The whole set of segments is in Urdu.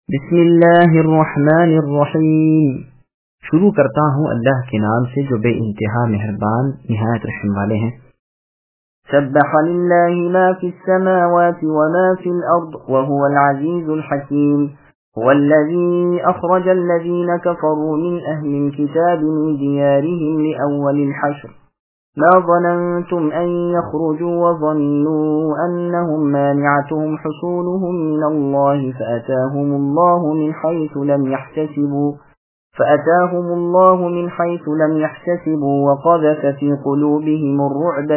بسم اللہ الرحمن الرحیم۔ شروع کرتا ہوں اللہ کے نام سے جو بے انتہا مہربان نہایت رحم والے ہیں۔ سبح للہ ما فی السماوات وما فی الارض وهو العزیز الحکیم۔ هو الذی اخرج الذین کفروا من اہل الكتاب من دیارهم لأول الحشر ما ظننتم أن يخرجوا وظنوا أنهم مانعتهم حصونهم من الله فأتاهم الله من حيث لم يحتسبوا وقذف في قلوبهم الرعب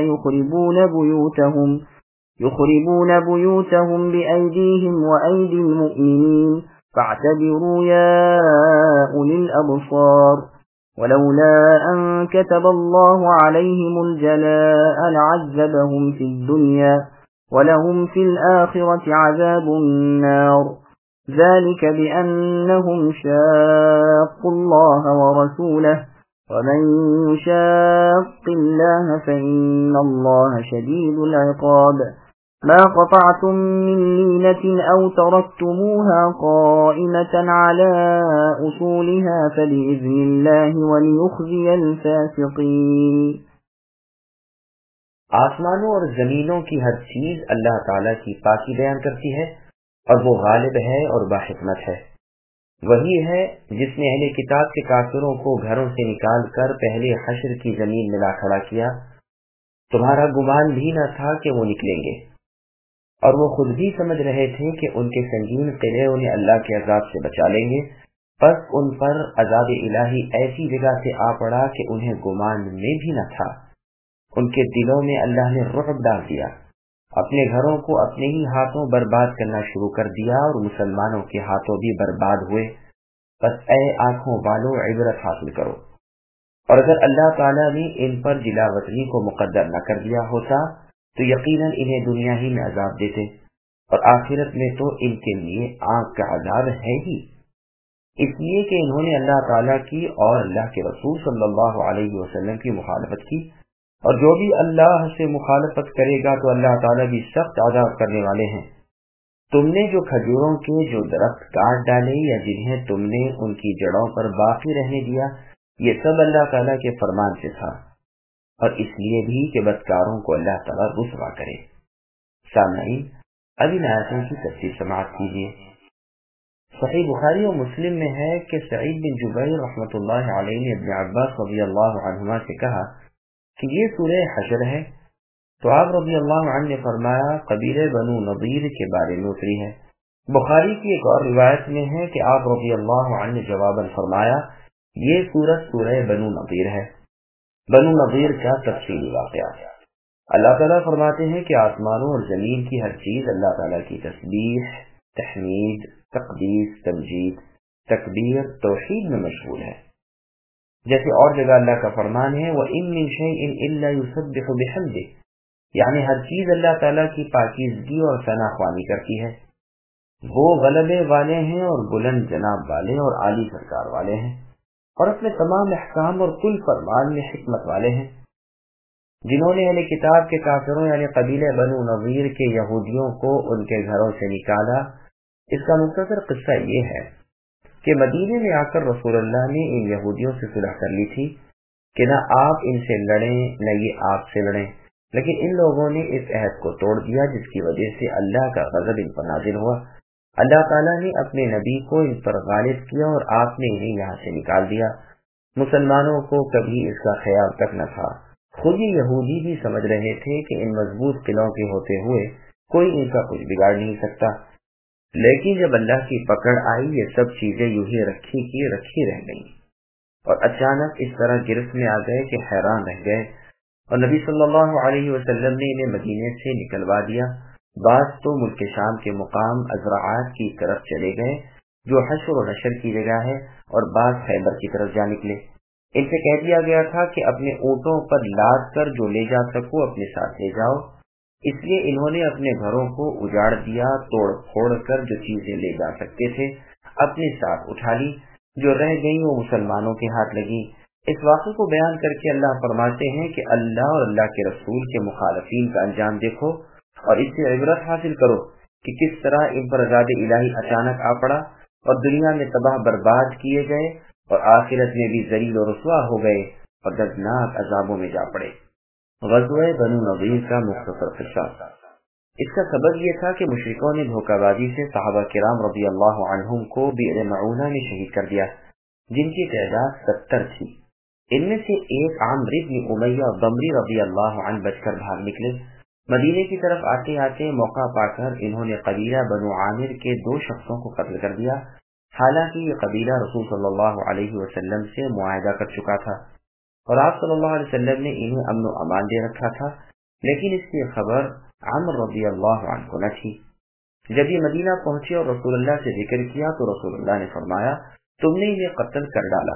يخربون بيوتهم بأيديهم وأيدي المؤمنين فاعتبروا يا أولي الأبصار ولولا أن كتب الله عليهم الجلاء لعذبهم في الدنيا ولهم في الآخرة عذاب النار ذلك بأنهم شاقوا الله ورسوله ومن يشاق الله فإن الله شديد العقاب ما قطعتم من لينة أو تركتموها قائمة على أصولها فبإذن الله وليخزي الفاسقين۔ آسمانوں اور زمینوں کی ہر چیز اللہ تعالیٰ کی پاکی بیان کرتی ہے اور وہ غالب ہے اور باحکمت ہے۔ وہی ہے جس نے اہل کتاب کے کافروں کو گھروں سے نکال کر پہلے حشر کی زمین میں لا کھڑا کیا۔ تمہارا گمان بھی نہ تھا کہ وہ نکلیں گے، اور وہ خود بھی سمجھ رہے تھے کہ ان کے سنگین قلعے انہیں اللہ کے عذاب سے بچا لیں گے، پس ان پر عذاب الہی ایسی جگہ سے آ پڑا کہ انہیں گمان میں بھی نہ تھا۔ ان کے دلوں میں اللہ نے رعب ڈال دیا، اپنے گھروں کو اپنے ہی ہاتھوں برباد کرنا شروع کر دیا، اور مسلمانوں کے ہاتھوں بھی برباد ہوئے۔ بس اے آنکھوں والو عبرت حاصل کرو، اور اگر اللہ تعالیٰ نے ان پر جلا وطنی کو مقدر نہ کر دیا ہوتا تو یقیناً انہیں دنیا ہی میں عذاب دیتے، اور آخرت میں تو ان کے لیے آگ کا عذاب ہے ہی، اس لیے کہ انہوں نے اللہ تعالیٰ کی اور اللہ کے رسول صلی اللہ علیہ وسلم کی مخالفت کی، اور جو بھی اللہ سے مخالفت کرے گا تو اللہ تعالیٰ بھی سخت عذاب کرنے والے ہیں۔ تم نے جو کھجوروں کے جو درخت کاٹ ڈالے یا جنہیں تم نے ان کی جڑوں پر باقی رہنے دیا، یہ سب اللہ تعالیٰ کے فرمان سے تھا، اور اس لیے بھی کہ بدکاروں کو اللہ تعالیٰ رسوا کرے۔ سامعین، اب ان آیتوں کی تفسیر سماعت کیجیے۔ صحیح بخاری و مسلم میں ہے کہ سعید بن جبیر رحمۃ اللہ علیہ نے ابن عباس رضی اللہ عنہما سے کہا کہ یہ سورہ حشر ہے، تو آپ رضی اللہ عنہ نے فرمایا قبیلہ بنو نضیر کے بارے میں اتری ہے۔ بخاری کی ایک اور روایت میں ہے کہ آپ رضی اللہ عنہ نے جواباً فرمایا یہ سورۃ سورہ بنو نضیر ہے۔ بنو نضیر کا تفصیلی واقعہ۔ اللہ تعالیٰ فرماتے ہیں کہ آسمانوں اور زمین کی ہر چیز اللہ تعالیٰ کی تسبیح، تحمید، تقدیس، تمجید، تکبیر، توحید میں مشغول ہے۔ جیسے اور جگہ اللہ کا فرمان ہے وَإِن مِّن شَيْءٍ إِلَّا يُسَبِّحُ بِحَمْدِهِ، یعنی ہر چیز اللہ تعالیٰ کی پاکیزگی اور ثنا خوانی کرتی ہے۔ وہ غلبے والے ہیں اور بلند جناب والے اور عالی سرکار والے ہیں، اور اپنے تمام احکام اور کل فرمان میں حکمت والے ہیں۔ جنہوں نے اہل کتاب کے کافروں یعنی قبیلہ بنو نضیر کے یہودیوں کو ان کے گھروں سے نکالا، اس کا مختصر قصہ یہ ہے کہ مدینے میں آ کر رسول اللہ نے ان یہودیوں سے صلح کر لی تھی کہ نہ آپ ان سے لڑیں نہ یہ آپ سے لڑیں، لیکن ان لوگوں نے اس عہد کو توڑ دیا، جس کی وجہ سے اللہ کا غضب ان پر نازل ہوا۔ اللہ تعالیٰ نے اپنے نبی کو ان پر غالب کیا اور آپ نے انہیں یہاں سے نکال دیا۔ مسلمانوں کو کبھی اس کا خیال تک نہ تھا، خود ہی یہودی بھی سمجھ رہے تھے کہ ان مضبوط قلعوں کے ہوتے ہوئے کوئی ان کا کچھ بگاڑ نہیں سکتا، لیکن جب اللہ کی پکڑ آئی یہ سب چیزیں یوں ہی رکھی کی رکھی رہ گئیں، اور اچانک اس طرح گرفت میں آ گئے کہ حیران رہ گئے، اور نبی صلی اللہ علیہ وسلم نے انہیں مدینے سے نکلوا دیا۔ بعض تو ملک شام کے مقام ازرعات کی طرف چلے گئے جو حشر و نشر کی جگہ ہے، اور بعض خیبر کی طرف جا نکلے۔ ان سے کہہ دیا گیا تھا کہ اپنے اونٹوں پر لاد کر جو لے جا سکو اپنے ساتھ لے جاؤ، اس لیے انہوں نے اپنے گھروں کو اجاڑ دیا، توڑ پھوڑ کر جو چیزیں لے جا سکتے تھے اپنے ساتھ اٹھا لی، جو رہ گئیں وہ مسلمانوں کے ہاتھ لگی۔ اس واقعے کو بیان کر کے اللہ فرماتے ہیں کہ اللہ اور اللہ کے رسول کے مخالفین کا انجام دیکھو اور اس سے عبرت حاصل کرو کہ کس طرح ان پر عذاب الہی اچانک آ پڑا اور دنیا میں تباہ برباد کیے گئے اور آخرت میں بھی ذلیل و رسوا ہو گئے اور دردناک عذابوں میں جا پڑے۔ غزوہ بنو نضیر کا مختصر قصہ۔ اس کا سبب یہ تھا کہ مشرکوں نے دھوکہ بازی سے صحابہ کرام رضی اللہ عنہم کو بئر معونہ میں شہید کر دیا، جن کی تعداد 70 تھی۔ ان میں سے ایک عامر بن امیہ ضمری رضی اللہ عنہ بچ کر بھاگ نکلے۔ مدینے کی طرف آتے آتے موقع پا کر انہوں نے قبیلہ بنو عامر کے 2 شخصوں کو قتل کر دیا، حالانکہ یہ قبیلہ رسول صلی اللہ علیہ وسلم سے معاہدہ کر چکا تھا اور آپ صلی اللہ علیہ وسلم نے انہیں امن و امان دے رکھا تھا، لیکن اس کی خبر عامر رضی اللہ عنہ کو نہ تھی۔ جب یہ مدینہ پہنچے اور رسول اللہ سے ذکر کیا تو رسول اللہ نے فرمایا، تم نے انہیں قتل کر ڈالا،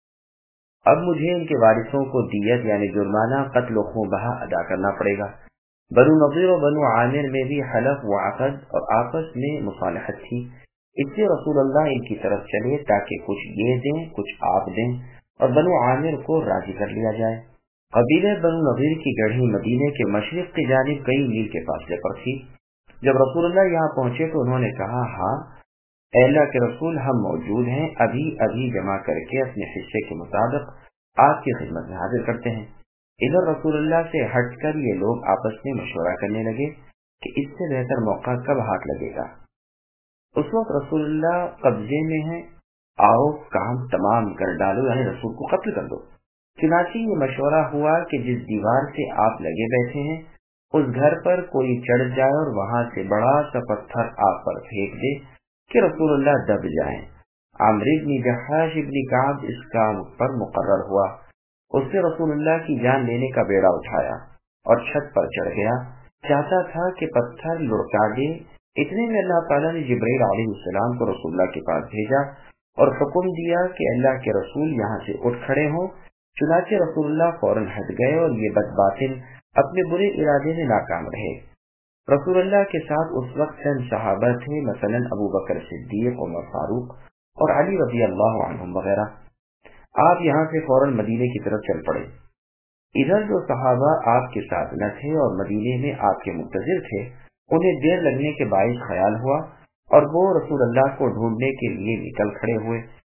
اب مجھے ان کے وارثوں کو دیت یعنی جرمانہ قتل و خون بہا ادا کرنا پڑے گا۔ بنو نضیر و بنو عامر میں بھی حلف و عقد اور آپس میں مصالحت تھی، اس لیے رسول اللہ ان کی طرف چلے تاکہ کچھ یہ دیں کچھ آپ دیں اور بنو عامر کو راضی کر لیا جائے۔ قبیلہ بنو نضیر کی گڑھی مدینے کے مشرق کی جانب کئی میل کے فاصلے پر تھی۔ جب رسول اللہ یہاں پہنچے تو انہوں نے کہا، ہاں اے اللہ کے رسول، ہم موجود ہیں، ابھی ابھی جمع کر کے اپنے حصے کے مطابق آپ کی خدمت میں حاضر کرتے ہیں۔ ادھر رسول اللہ سے ہٹ کر یہ لوگ آپس میں مشورہ کرنے لگے کہ اس سے بہتر موقع کب ہاتھ لگے گا۔ اس وقت رسول اللہ قبضے میں ہیں، آؤ کام تمام کر ڈالو، یعنی رسول کو قتل کر دو۔ چنانچہ یہ مشورہ ہوا کہ جس دیوار سے آپ لگے بیٹھے ہیں اس گھر پر کوئی چڑھ جائے اور وہاں سے بڑا سا پتھر آپ پر پھینک دے کہ رسول اللہ دب جائیں۔ عامر بن جحاش بن کعب اس کام پر مقرر ہوا۔ اس نے رسول اللہ کی جان لینے کا بیڑا اٹھایا اور چھت پر چڑھ گیا، چاہتا تھا کہ پتھر لڑکا دے۔ اتنے میں اللہ تعالیٰ نے جبرائیل علیہ السلام کو رسول اللہ کے پاس بھیجا اور حکم دیا کہ اللہ کے رسول یہاں سے اٹھ کھڑے ہوں۔ چنانچہ رسول اللہ فوراً ہٹ گئے اور یہ بدباطن اپنے برے ارادے میں ناکام رہے۔ رسول اللہ کے ساتھ اس وقت چند صحابہ تھے، مثلا ابو بکر صدیق، عمر فاروق اور علی رضی اللہ عنہم وغیرہ۔ آپ یہاں سے فوراً مدینے کی طرف چل پڑے۔ ادھر جو صحابہ آپ کے ساتھ نہ تھے اور مدینے میں آپ کے منتظر تھے، انہیں دیر لگنے کے باعث خیال ہوا اور وہ رسول اللہ کو ڈھونڈنے کے لیے نکل کھڑے ہوئے،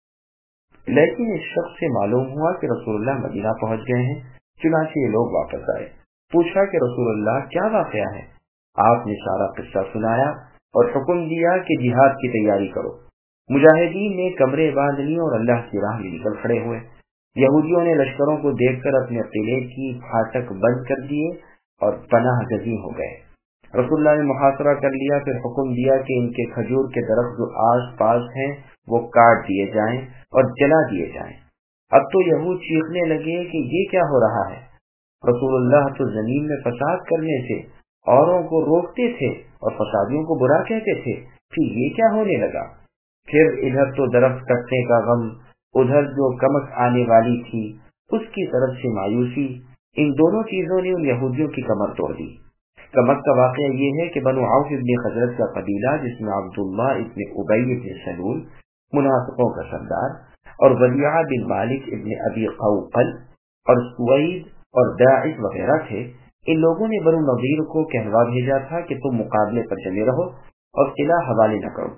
لیکن اس شخص سے معلوم ہوا کہ رسول اللہ مدینہ پہنچ گئے ہیں۔ چنانچہ یہ لوگ واپس آئے، پوچھا کہ رسول اللہ کیا واقعہ ہے؟ آپ نے سارا قصہ سنایا اور حکم دیا کہ جہاد کی تیاری کرو۔ مجاہدین نے کمرے باندھ لی اور اللہ کی راہ میں نکل کھڑے ہوئے۔ یہودیوں نے لشکروں کو دیکھ کر اپنے قلعے کی پھاٹک بند کر دیے اور پناہ گزین ہو گئے۔ رسول اللہ نے محاصرہ کر لیا، پھر حکم دیا کہ ان کے کھجور کے درخت جو آس پاس ہیں وہ کاٹ دیے جائیں اور جلا دیے جائیں۔ اب تو یہود چیخنے لگے کہ یہ کیا ہو رہا ہے؟ رسول اللہ تو زمین میں فساد کرنے سے اوروں کو روکتے تھے اور فسادیوں کو برا کہتے تھے، پھر یہ کیا ہونے لگا؟ پھر ادھر تو درخت کٹنے کا غم، ادھر جو کمک آنے والی تھی اس کی طرف سے مایوسی، ان دونوں چیزوں نے ان یہودیوں کی کمر توڑ دی۔ کمک کا واقعہ یہ ہے کہ بنو عوف ابن خزرج کا قبیلہ، جس میں عبداللہ ابن ابی ابن سلول منافقوں کا سردار اور ولیعہ بن مالک ابن ابی قوقل اور سوید اور داعش وغیرہ تھے، ان لوگوں نے بنو نضیر کو کہلوا بھیجا تھا کہ تم مقابلے پر جمے رہو اور قلعہ حوالے نہ کرو،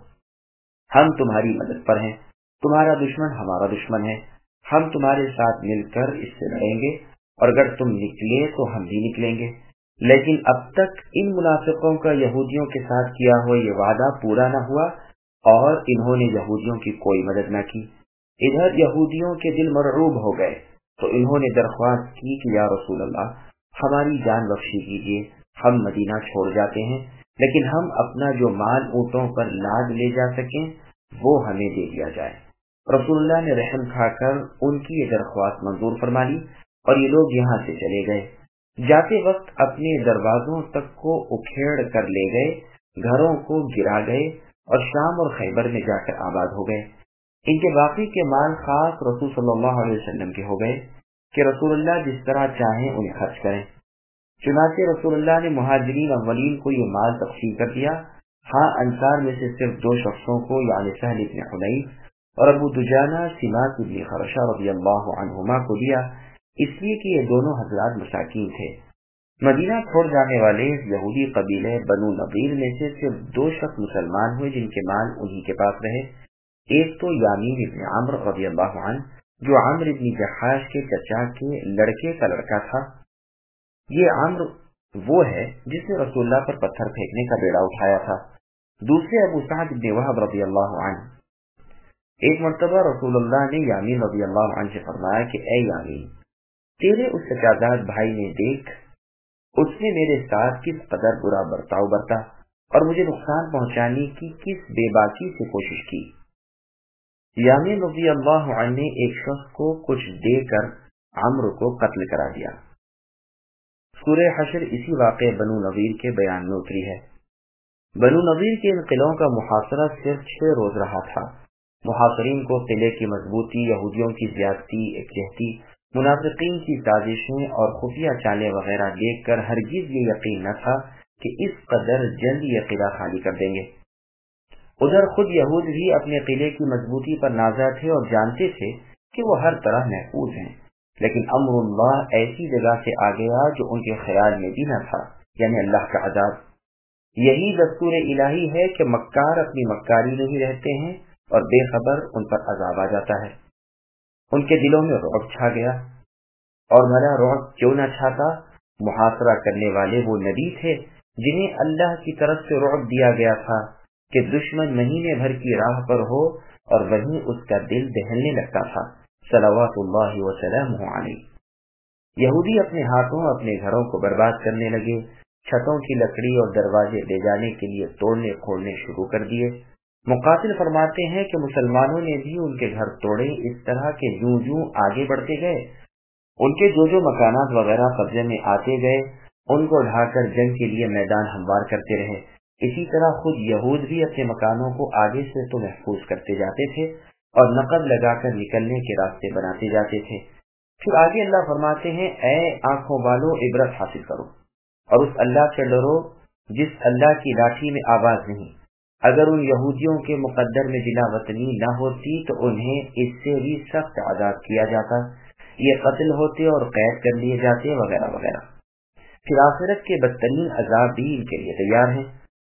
ہم تمہاری مدد پر ہیں، تمہارا دشمن ہمارا دشمن ہے، ہم تمہارے ساتھ مل کر اس سے لڑیں گے اور اگر تم نکلے تو ہم بھی نکلیں گے۔ لیکن اب تک ان منافقوں کا یہودیوں کے ساتھ کیا ہوا یہ وعدہ پورا نہ ہوا اور انہوں نے یہودیوں کی کوئی مدد نہ کی۔ ادھر یہودیوں کے دل مرعوب ہو گئے تو انہوں نے درخواست کی کہ یا رسول اللہ ہماری جان بخشی کیجیے، ہم مدینہ چھوڑ جاتے ہیں لیکن ہم اپنا جو مال اونٹوں پر لاد لے جا سکیں وہ ہمیں دے دیا جائے۔ رسول اللہ نے رحم کھا کر ان کی یہ درخواست منظور فرما لی اور یہ لوگ یہاں سے چلے گئے۔ جاتے وقت اپنے دروازوں تک کو اکھیڑ کر لے گئے، گھروں کو گرا گئے اور شام اور خیبر میں جا کر آباد ہو گئے۔ ان کے باقی کے مال خاص رسول صلی اللہ علیہ وسلم کے ہو گئے کہ رسول اللہ جس طرح چاہیں انہیں خرچ کریں۔ چنانچہ رسول اللہ نے مہاجرین اولین کو یہ مال تقسیم کر دیا، ہاں انصار میں سے صرف 2 شخصوں کو یعنی سہل بن حنیف اور ابو دجانہ سماک بن خرشہ رضی اللہ عنہما کو دیا، اس لیے کہ یہ دونوں حضرات مساکین تھے۔ مدینہ چھوڑ جانے والے یہودی قبیلے بنو نضیر میں سے صرف 2 شخص مسلمان ہوئے جن کے مال انہی کے پاس رہے۔ ایک تو یامین ابن عمرو رضی اللہ عنہ جو عمرو ابن جحاش کے چچا کے لڑکے کا لڑکا تھا. یہ عمرو وہ ہے جس نے رسول اللہ پر پتھر پھینکنے کا بیڑا اٹھایا تھا. دوسرے ابو سعد ابن وہب رضی اللہ عنہ. ایک مرتبہ رسول اللہ نے یامین رضی اللہ عنہ سے فرمایا کہ اے یامین، تیرے اس چچازاد بھائی نے دیکھ اس نے میرے ساتھ کس قدر برا برتاؤ برتا اور مجھے نقصان پہنچانے کی کس بے باکی سے کوشش کی. یامین رضی اللہ عنہ نے ایک شخص کو کچھ دے کر عمرو کو قتل کرا دیا. سورہ حشر اسی واقع بنو نضیر کے بیان میں اتری ہے. بنو نضیر کے ان قلعوں کا محاصرہ صرف 6 روز رہا تھا. محاصرین کو قلعے کی مضبوطی، یہودیوں کی زیادتی، یکجہتی، منافقین کی سازشیں اور خفیہ چالیں وغیرہ دیکھ کر ہرگز یہ یقین نہ تھا کہ اس قدر جلد یہ قلعہ خالی کر دیں گے. ادھر خود یہود بھی اپنے قلعے کی مضبوطی پر نازا تھے اور جانتے تھے کہ وہ ہر طرح محفوظ ہیں، لیکن امر اللہ ایسی جگہ سے آ گیا جو ان کے خیال میں بھی نہ تھا، یعنی اللہ کا عذاب. یہی دستور الہی ہے کہ مکار اپنی مکاری میں ہی رہتے ہیں اور بے خبر ان پر عذاب آ جاتا ہے. ان کے دلوں میں رعب چھا گیا، اور بھلا رعب کیوں نہ چھاتا؟ محاصرہ کرنے والے وہ نبی تھے جنہیں اللہ کی طرف سے رعب دیا گیا تھا کہ دشمن مہینے بھر کی راہ پر ہو اور وہیں اس کا دل دہلنے لگتا تھا. صلوات اللہ وسلامہ علیہ. یہودی اپنے ہاتھوں اپنے گھروں کو برباد کرنے لگے، چھتوں کی لکڑی اور دروازے لے جانے کے لیے توڑنے پھوڑنے شروع کر دیے. مقاتل فرماتے ہیں کہ مسلمانوں نے بھی ان کے گھر توڑے، اس طرح کہ جوں جوں آگے بڑھتے گئے ان کے جو مکانات وغیرہ قبضے میں آتے گئے ان کو ڈھا کر جنگ کے لیے میدان ہموار کرتے رہے. اسی طرح خود یہود بھی اپنے مکانوں کو آگے سے تو محفوظ کرتے جاتے تھے اور نقب لگا کر نکلنے کے راستے بناتے جاتے تھے. پھر آگے اللہ فرماتے ہیں اے آنکھوں والو عبرت حاصل کرو اور اس اللہ سے ڈرو جس اللہ کی لاٹھی میں آواز نہیں. اگر ان یہودیوں کے مقدر میں جلا وطنی نہ ہوتی تو انہیں اس سے بھی سخت عذاب کیا جاتا، یہ قتل ہوتے اور قید کر لیے جاتے وغیرہ وغیرہ. پھر آخرت کے بدترین عذاب بھی ان کے لیے تیار ہیں.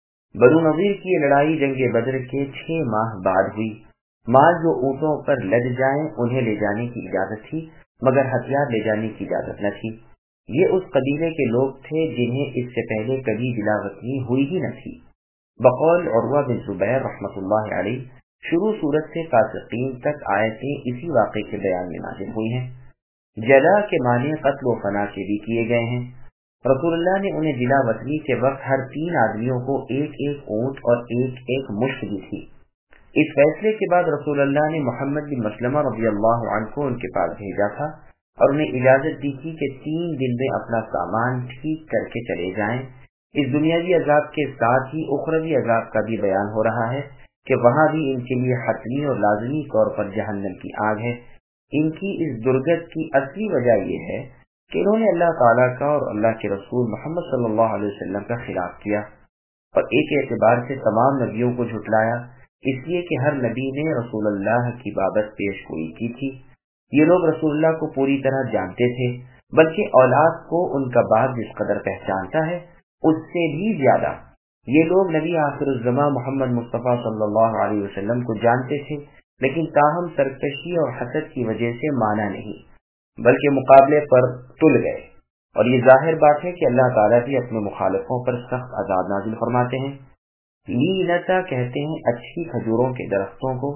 بنو نضیر کی یہ لڑائی جنگ بدر کے 6 ماہ بعد ہوئی. مال جو اونٹوں پر لد جائیں انہیں لے جانے کی اجازت تھی، مگر ہتھیار لے جانے کی اجازت نہ تھی. یہ اس قبیلے کے لوگ تھے جنہیں اس سے پہلے کبھی جلا وطنی ہوئی ہی نہ تھی. بقول عروہ بن زبیر رحمۃ اللہ علیہ شروع صورت سے فاسقین تک آیتیں اسی واقعے کے بیان میں نازل ہوئی ہیں. جلا کے معنی قتل و فنا کے بھی کیے گئے ہیں. رسول اللہ نے انہیں جلا وطنی کے وقت ہر 3 آدمیوں کو ایک ایک اونٹ اور ایک ایک مشت دی تھی. اس فیصلے کے بعد رسول اللہ نے محمد بن مسلمہ رضی اللہ عنہ کو ان کے پاس بھیجا تھا اور انہیں اجازت دی تھی کہ 3 دن میں اپنا سامان ٹھیک کر کے چلے جائیں. اس دنیاوی عذاب کے ساتھ ہی اخروی عذاب کا بھی بیان ہو رہا ہے کہ وہاں بھی ان کے لیے حتمی اور لازمی طور پر جہنم کی آگ ہے. ان کی اس درگت کی اصلی وجہ یہ ہے کہ انہوں نے اللہ تعالیٰ کا اور اللہ کے رسول محمد صلی اللہ علیہ وسلم کا خلاف کیا اور ایک اعتبار سے تمام نبیوں کو جھٹلایا، اس لیے کہ ہر نبی نے رسول اللہ کی بابت پیش گوئی کی تھی. یہ لوگ رسول اللہ کو پوری طرح جانتے تھے، بلکہ اولاد کو ان کا باپ جس قدر پہچانتا ہے اس سے بھی زیادہ یہ لوگ نبی آخر الزماں محمد مصطفیٰ صلی اللہ علیہ وسلم کو جانتے تھے، لیکن تاہم سرکشی اور حسد کی وجہ سے مانا نہیں بلکہ مقابلے پر تل گئے. اور یہ ظاہر بات ہے کہ اللہ تعالیٰ بھی اپنے مخالفوں پر سخت عذاب نازل فرماتے ہیں. لینتا کہتے ہیں اچھی کھجوروں کے درختوں کو.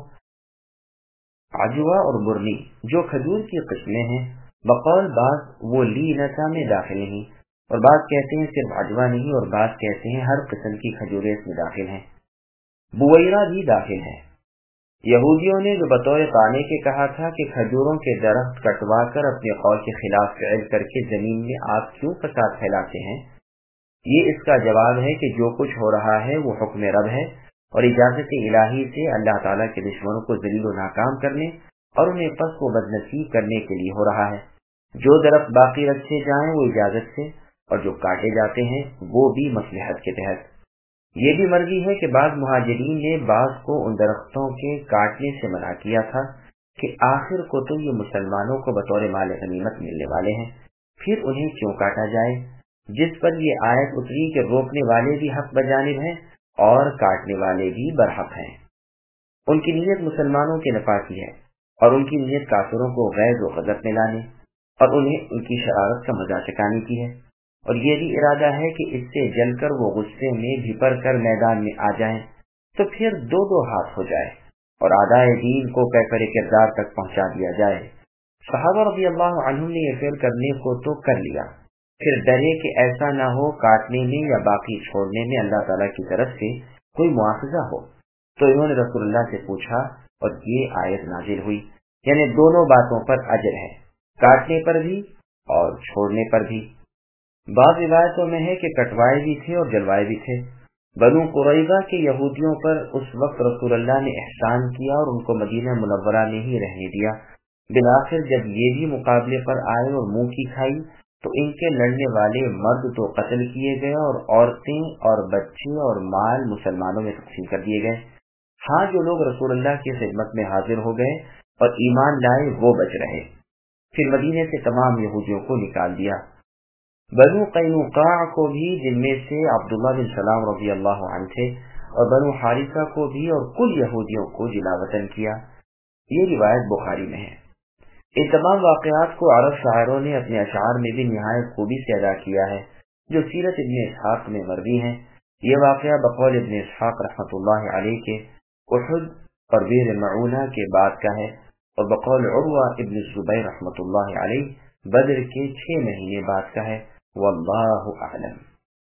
عجوا اور برنی جو کھجور کی قسمیں ہیں، بقول بعض وہ لینتا میں داخل نہیں اور بعض کہتے ہیں صرف عجوا نہیں اور بعض کہتے ہیں ہر قسم کی کھجوریں اس میں داخل ہیں. بویرہ بھی داخل ہے. یہودیوں نے جو بطور طعنے کے کہا تھا کہ کھجوروں کے درخت کٹوا کر اپنے قول کے خلاف فعل کر کے زمین میں آپ کیوں فساد پھیلاتے ہیں، یہ اس کا جواب ہے کہ جو کچھ ہو رہا ہے وہ حکم رب ہے اور اجازت الہی سے اللہ تعالیٰ کے دشمنوں کو ذلیل و ناکام کرنے اور انہیں پست و بدنصیب کرنے کے لیے ہو رہا ہے. جو درخت باقی رکھے جائیں وہ اجازت سے اور جو کاٹے جاتے ہیں وہ بھی مصلحت کے تحت. یہ بھی مرضی ہے کہ بعض مہاجرین نے بعض کو ان درختوں کے کاٹنے سے منع کیا تھا کہ آخر کو تو یہ مسلمانوں کو بطور مال غنیمت ملنے والے ہیں، پھر انہیں کیوں کاٹا جائے، جس پر یہ آیت اتری کہ روکنے والے بھی حق بجانب ہیں اور کاٹنے والے بھی برحق ہیں. ان کی نیت مسلمانوں کے نفع کی ہے اور ان کی نیت کافروں کو غیظ و غضب میں لانے اور انہیں ان کی شرارت کا مزہ چکانے کی ہے، اور یہ بھی ارادہ ہے کہ اس سے جل کر وہ غصے میں بھپر کر میدان میں آ جائیں تو پھر دو ہاتھ ہو جائے اور اعدائے دین کو پیکر کردار تک پہنچا دیا جائے۔ صحابہ رضی اللہ عنہم نے یہ فعل کرنے کو تو کر لیا، پھر ڈرے کہ ایسا نہ ہو کاٹنے میں یا باقی چھوڑنے میں اللہ تعالیٰ کی طرف سے کوئی مواخذہ ہو، تو انہوں نے رسول اللہ سے پوچھا اور یہ آیت نازل ہوئی، یعنی دونوں باتوں پر اجر ہے، کاٹنے پر بھی اور چھوڑنے پر بھی۔ بعض روایتوں میں ہے کہ کٹوائے بھی تھے اور جلوائے بھی تھے۔ بنو قریظہ کے یہودیوں پر اس وقت رسول اللہ نے احسان کیا اور ان کو مدینہ منورہ میں ہی رہنے دیا۔ بالآخر جب یہ بھی مقابلے پر آئے اور منہ کی کھائی تو ان کے لڑنے والے مرد تو قتل کیے گئے اور عورتیں اور بچے اور مال مسلمانوں میں تقسیم کر دیے گئے۔ ہاں جو لوگ رسول اللہ کی خدمت میں حاضر ہو گئے اور ایمان لائے وہ بچ رہے۔ پھر مدینے سے تمام یہودیوں کو نکال دیا۔ بنو قینوقاع کو بھی، جن میں سے عبداللہ بن سلام رضی اللہ عنہ تھے، اور بنو حارثہ کو بھی، اور کل یہودیوں کو جلا وطن کیا۔ یہ روایت بخاری میں ہے۔ ان تمام واقعات کو عرب شاعروں نے اپنے اشعار میں بھی نہایت خوبی سے ادا کیا ہے، جو سیرت ابن اسحاق میں مروی ہیں۔ یہ واقعہ بقول ابن اسحاق رحمۃ اللہ علیہ کے احد اور بئر معونہ کے بعد کا ہے، اور بقول عروہ ابن الزبیر رحمۃ اللہ علیہ بدر کے 6 مہینے بعد کا ہے۔ واللہ اعلم۔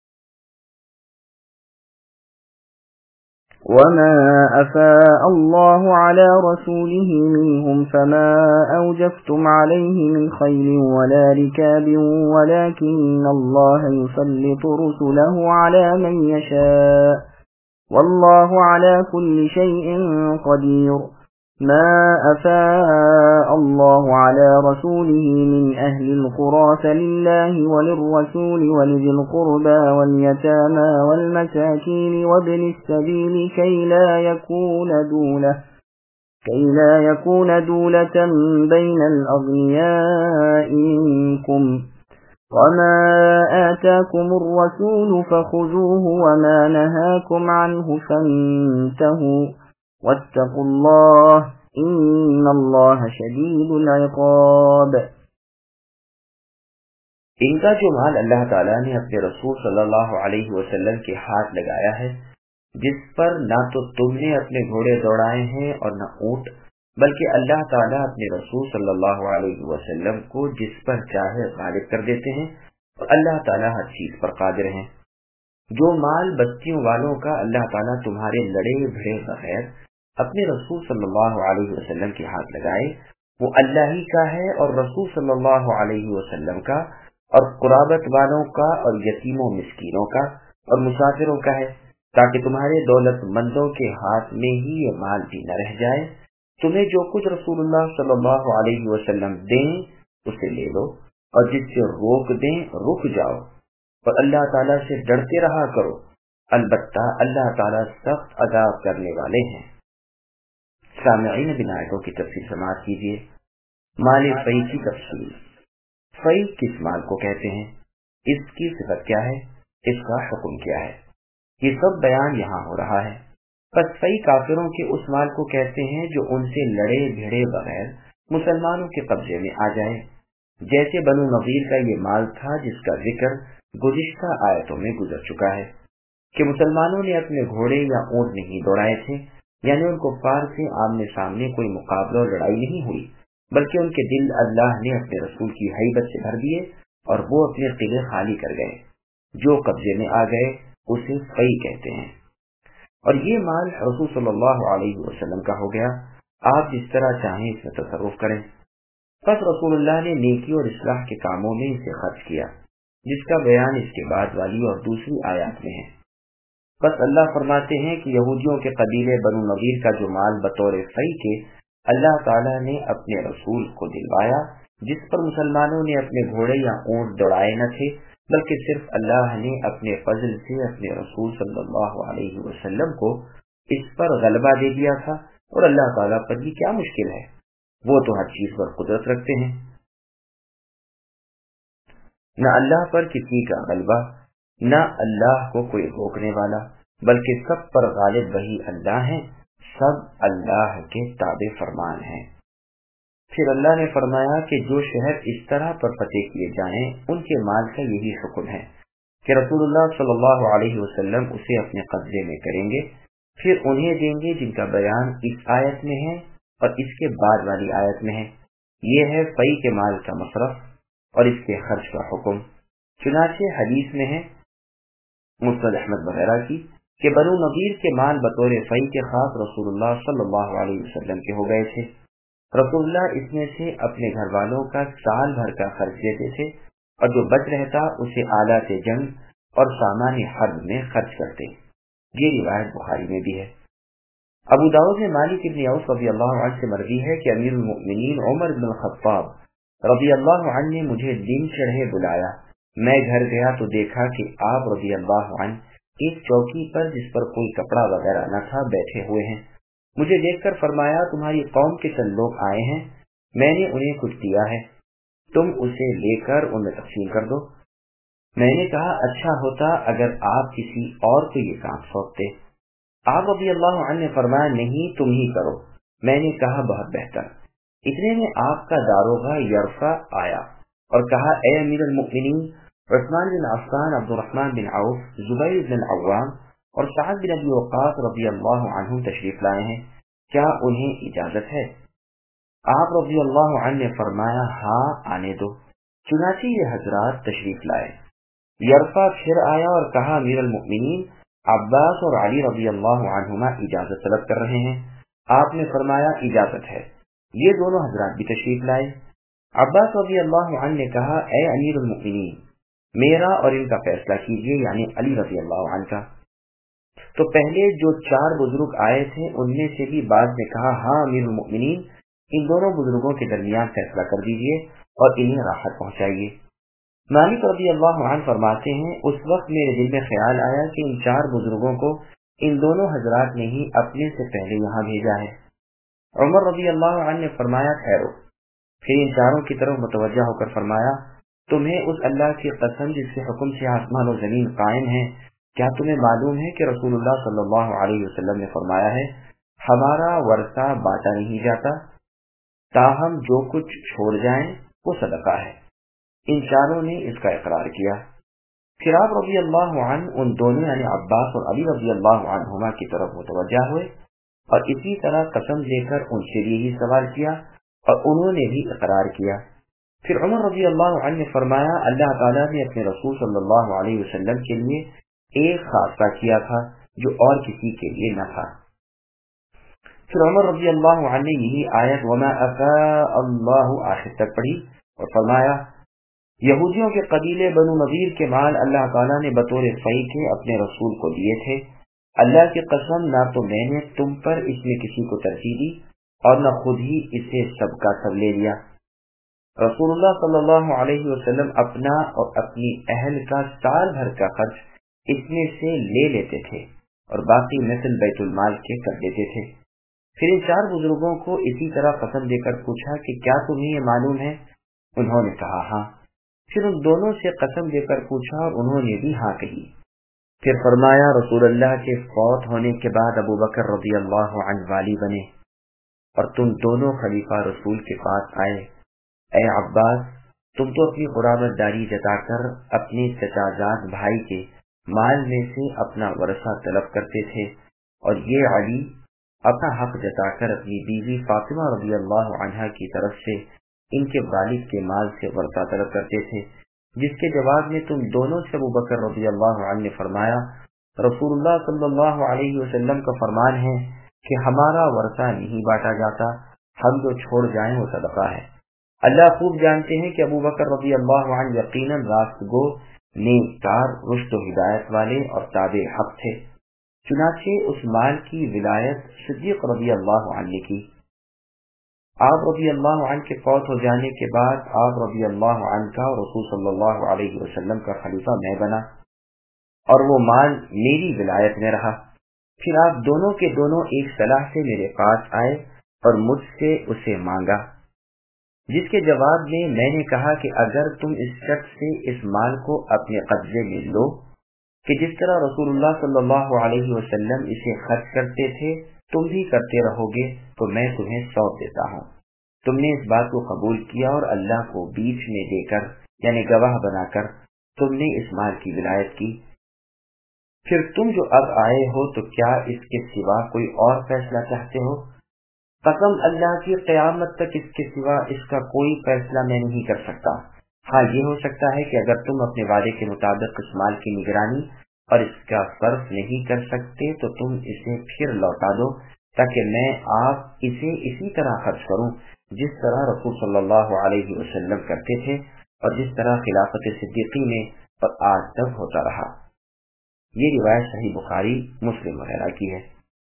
وما أفاء الله على رسوله منهم فما أوجفتم عليه من خيل ولا ركاب ولكن الله يسلط رسله على من يشاء والله على كل شيء قدير۔ ما أفاء الله على رسوله من أهل القرى فلله وللرسول ولذي القربى واليتامى والمساكين وابن السبيل كي لا يكون دولة بين الأغنياء منكم، وما آتاكم الرسول فخذوه وما نهاكم عنه فانتهوا واتقوا الله ان اللہ شدید العقاب۔ ان کا جو مال اللہ تعالیٰ نے اپنے رسول صلی اللہ علیہ وسلم کے ہاتھ لگایا ہے، جس پر نہ تو تم نے اپنے گھوڑے دوڑائے ہیں اور نہ اونٹ، بلکہ اللہ تعالیٰ اپنے رسول صلی اللہ علیہ وسلم کو جس پر چاہے غالب کر دیتے ہیں، اور اللہ تعالیٰ ہر چیز پر قادر ہیں۔ جو مال بستیوں والوں کا اللہ تعالیٰ تمہارے لڑے بھڑے بغیر اپنے رسول صلی اللہ علیہ وسلم کے ہاتھ لگائے، وہ اللہ ہی کا ہے اور رسول صلی اللہ علیہ وسلم کا اور قرابت والوں کا اور یتیموں مسکینوں کا اور مسافروں کا ہے، تاکہ تمہارے دولت مندوں کے ہاتھ میں ہی یہ مال بھی نہ رہ جائے۔ تمہیں جو کچھ رسول اللہ صلی اللہ علیہ وسلم دیں اسے لے لو، اور جس سے روک دیں رک جاؤ، اور اللہ تعالیٰ سے ڈرتے رہا کرو، البتہ اللہ تعالیٰ سخت عذاب کرنے والے ہیں۔ سامعین بن آیتوں کی تفسیر سماعت کیجیے۔ مال فی کی تفصیل۔ فی کس مال کو کہتے ہیں، اس کی صفت کیا ہے، اس کا حکم کیا ہے، یہ سب بیان یہاں ہو رہا ہے۔ پس فی کافروں کے اس مال کو کہتے ہیں جو ان سے لڑے بھیڑے بغیر مسلمانوں کے قبضے میں آ جائے، جیسے بنو نذیر کا یہ مال تھا جس کا ذکر گزشتہ آیتوں میں گزر چکا ہے کہ مسلمانوں نے اپنے گھوڑے یا اونٹ نہیں دوڑائے تھے، یعنی ان کفار سے آمنے سامنے کوئی مقابلہ اور لڑائی نہیں ہوئی، بلکہ ان کے دل اللہ نے اپنے رسول کی ہیبت سے بھر دیے اور وہ اپنے قلعے خالی کر گئے۔ جو قبضے میں آ گئے اسے فی کہتے ہیں، اور یہ مال رسول صلی اللہ علیہ وسلم کا ہو گیا، آپ جس طرح چاہیں اس میں تصرف کریں۔ پس رسول اللہ نے نیکی اور اصلاح کے کاموں میں اسے خرچ کیا، جس کا بیان اس کے بعد والی اور دوسری آیات میں ہے۔ بس اللہ فرماتے ہیں کہ یہودیوں کے قبیلے بنو نذیر کا جو مال بطور فی کے اللہ تعالیٰ نے اپنے رسول کو دلوایا، جس پر مسلمانوں نے اپنے گھوڑے یا اونٹ دوڑائے نہ تھے، بلکہ صرف اللہ نے اپنے فضل سے اپنے رسول صلی اللہ علیہ وسلم کو اس پر غلبہ دے دیا تھا، اور اللہ تعالیٰ پر بھی کیا مشکل ہے، وہ تو ہر چیز پر قدرت رکھتے ہیں۔ نہ اللہ پر کسی کا غلبہ، نہ اللہ کو کوئی روکنے والا، بلکہ سب پر غالب وہی اللہ ہیں، سب اللہ کے تابع فرمان ہیں۔ پھر اللہ نے فرمایا کہ جو شہر اس طرح پر فتح کیے جائیں ان کے مال کا یہی حکم ہے کہ رسول اللہ صلی اللہ علیہ وسلم اسے اپنے قبضے میں کریں گے، پھر انہیں دیں گے جن کا بیان اس آیت میں ہے اور اس کے بعد والی آیت میں ہے۔ یہ ہے فی کے مال کا مصرف اور اس کے خرچ کا حکم۔ چنانچہ حدیث میں ہے مسند احمد وغیرہ کی کہ بنو نضیر کے مال بطور فی کے خاص رسول اللہ صلی اللہ علیہ وسلم کے ہو گئے تھے۔ رسول اللہ اس میں سے اپنے گھر والوں کا سال بھر کا خرچ دیتے تھے اور جو بچ رہتا اسے آلات جنگ اور سامان حرب میں خرچ کرتے۔ یہ روایت بخاری میں بھی ہے۔ ابو داؤد میں مالک بن عوف رضی اللہ عنہ سے مروی ہے کہ امیر المؤمنین عمر بن الخطاب رضی اللہ عنہ نے مجھے دن چڑھے بلایا۔ میں گھر گیا تو دیکھا کہ آپ رضی اللہ عنہ ایک چوکی پر جس پر کوئی کپڑا وغیرہ نہ تھا بیٹھے ہوئے ہیں۔ مجھے دیکھ کر فرمایا تمہاری قوم کے چند لوگ آئے ہیں، میں نے انہیں کچھ دیا ہے، تم اسے لے کر ان میں تقسیم کر دو۔ میں نے کہا اچھا ہوتا اگر آپ کسی اور کو یہ کام سونپتے۔ آپ رضی اللہ عنہ نے فرمایا نہیں تم ہی کرو۔ میں نے کہا بہت بہتر۔ اتنے میں آپ کا داروغہ یرفع آیا اور کہا اے امیر المؤمنین، عثمان بن عفان، عبد الرحمن بن عوف، زبیر بن العوام اور سعد بن ابی وقاص رضی اللہ عنہ تشریف لائے ہیں، کیا انہیں اجازت ہے؟ آپ رضی اللہ عنہ نے فرمایا ہاں آنے دو۔ چنانچہ یہ حضرات تشریف لائے۔ یرفع پھر آیا اور کہا امیر المؤمنین، عباس اور علی رضی اللہ عنہما اجازت طلب کر رہے ہیں۔ آپ نے فرمایا اجازت ہے۔ یہ دونوں حضرات بھی تشریف لائے۔ عباس رضی اللہ عنہ نے کہا اے امیر المؤمنین، میرا اور ان کا فیصلہ کیجیے، یعنی علی رضی اللہ عنہ کا۔ تو پہلے جو 4 بزرگ آئے تھے ان میں سے بھی بعض نے کہا ہاں امیر المؤمنین، ان دونوں بزرگوں کے درمیان فیصلہ کر دیجیے اور انہیں راحت پہنچائیے۔ مالک رضی اللہ عنہ فرماتے ہیں اس وقت میرے دل میں خیال آیا کہ ان 4 بزرگوں کو ان دونوں حضرات نے ہی اپنے سے پہلے یہاں بھیجا ہے۔ عمر رضی اللہ عنہ نے فرمایا ٹھہرو۔ پھر ان چاروں کی طرف متوجہ ہو کر فرمایا تمہیں اس اللہ کی قسم جس کے حکم سے آسمان و زمین قائم ہیں، کیا تمہیں معلوم ہے کہ رسول اللہ صلی اللہ علیہ وسلم نے فرمایا ہے ہمارا ورثہ بانٹا نہیں جاتا، تاہم جو کچھ چھوڑ جائیں وہ صدقہ ہے۔ ان چاروں نے اس کا اقرار کیا۔ پھر آپ رضی اللہ عنہ ان دونوں یعنی عباس اور علی رضی اللہ عنہما کی طرف متوجہ ہوئے اور اسی طرح قسم لے کر ان سے بھی یہی سوال کیا اور انہوں نے بھی اقرار کیا۔ پھر عمر رضی اللہ عنہ نے فرمایا اللہ تعالیٰ نے اپنے رسول صلی اللہ علیہ وسلم کے لیے ایک خاصہ کیا تھا جو اور کسی کے لیے نہ تھا۔ پھر عمر رضی اللہ عنہ نے یہی آیت وما افاء اللہ آخر تک پڑھی اور فرمایا یہودیوں کے قبیلے بنو نضیر کے مال اللہ تعالیٰ نے بطور فی کے اپنے رسول کو دیے تھے۔ اللہ کی قسم نہ تو میں نے تم پر اس میں کسی کو ترجیح دی اور نہ خود ہی اسے سب کا سب لے لیا۔ رسول اللہ صلی اللہ علیہ وسلم اپنا اور اپنی اہل کا سال بھر کا خرچ اس میں سے لے لیتے تھے اور باقی مثل بیت المال کے کر دیتے تھے۔ پھر ان 4 بزرگوں کو اسی طرح قسم دے کر پوچھا کہ کیا تمہیں یہ معلوم ہے؟ انہوں نے کہا ہاں۔ پھر ان دونوں سے قسم دے کر پوچھا اور انہوں نے بھی ہاں کہی۔ پھر فرمایا رسول اللہ کے فوت ہونے کے بعد ابو بکر رضی اللہ عنہ والی بنے اور تم دونوں خلیفہ رسول کے پاس آئے۔ اے عباس، تم تو اپنی قرابت داری جتا کر اپنے چچا زاد بھائی کے مال میں سے اپنا ورثہ طلب کرتے تھے اور یہ علی اپنا حق جتا کر اپنی بیوی فاطمہ رضی اللہ عنہا کی طرف سے ان کے والد کے مال سے ورثہ طلب کرتے تھے، جس کے جواب میں تم دونوں سے ابو بکر رضی اللہ عنہ نے فرمایا رسول اللہ صلی اللہ علیہ وسلم کا فرمان ہے کہ ہمارا ورثہ نہیں بانٹا جاتا، ہم جو چھوڑ جائیں وہ صدقہ ہے۔ اللہ خوب جانتے ہیں کہ ابو بکر رضی اللہ عنہ یقیناً راست گو، نیک کار، رشد و ہدایت والے اور تابع حق تھے۔ چنانچہ اس مال کی ولایت صدیق رضی اللہ عنہ نے کی۔ آپ رضی اللہ عنہ کے فوت ہو جانے کے بعد آپ رضی اللہ عنہ کا اور رسول صلی اللہ علیہ وسلم کا خلیفہ میں بنا اور وہ مال میری ولایت میں رہا۔ پھر آپ دونوں کے دونوں ایک صلاح سے میرے پاس آئے اور مجھ سے اسے مانگا، جس کے جواب میں نے کہا کہ اگر تم اس شرط سے اس مال کو اپنے قبضے میں لو کہ جس طرح رسول اللہ صلی اللہ علیہ وسلم اسے خرچ کرتے تھے तुम भी करते रहोगे तो मैं तुम्हें सौंप देता हूँ। तुमने इस बात को कबूल किया और अल्लाह को बीच में देकर यानी गवाह बनाकर तुमने इस माल की विलायत की। फिर तुम जो अब आए हो तो क्या इसके सिवा कोई और फैसला चाहते हो? कसम अल्लाह की, क़यामत तक इसके सिवा इसका कोई फैसला मैं नहीं कर सकता। हाँ, ये हो सकता है कि अगर तुम अपने वादे के मुताबिक इस माल की निगरानी और इसका सर्फ नहीं कर सकते तो तुम इसे फिर लौटा दो, ताकि मैं आप इसे इसी तरह खर्च करूं जिस तरह रसूल सल्लल्लाहु अलैहि वसल्लम करते थे और जिस तरह खिलाफत सिद्दीकी में और आज तक होता रहा। ये रिवायत सही बुखारी, मुस्लिम वगैरह की है।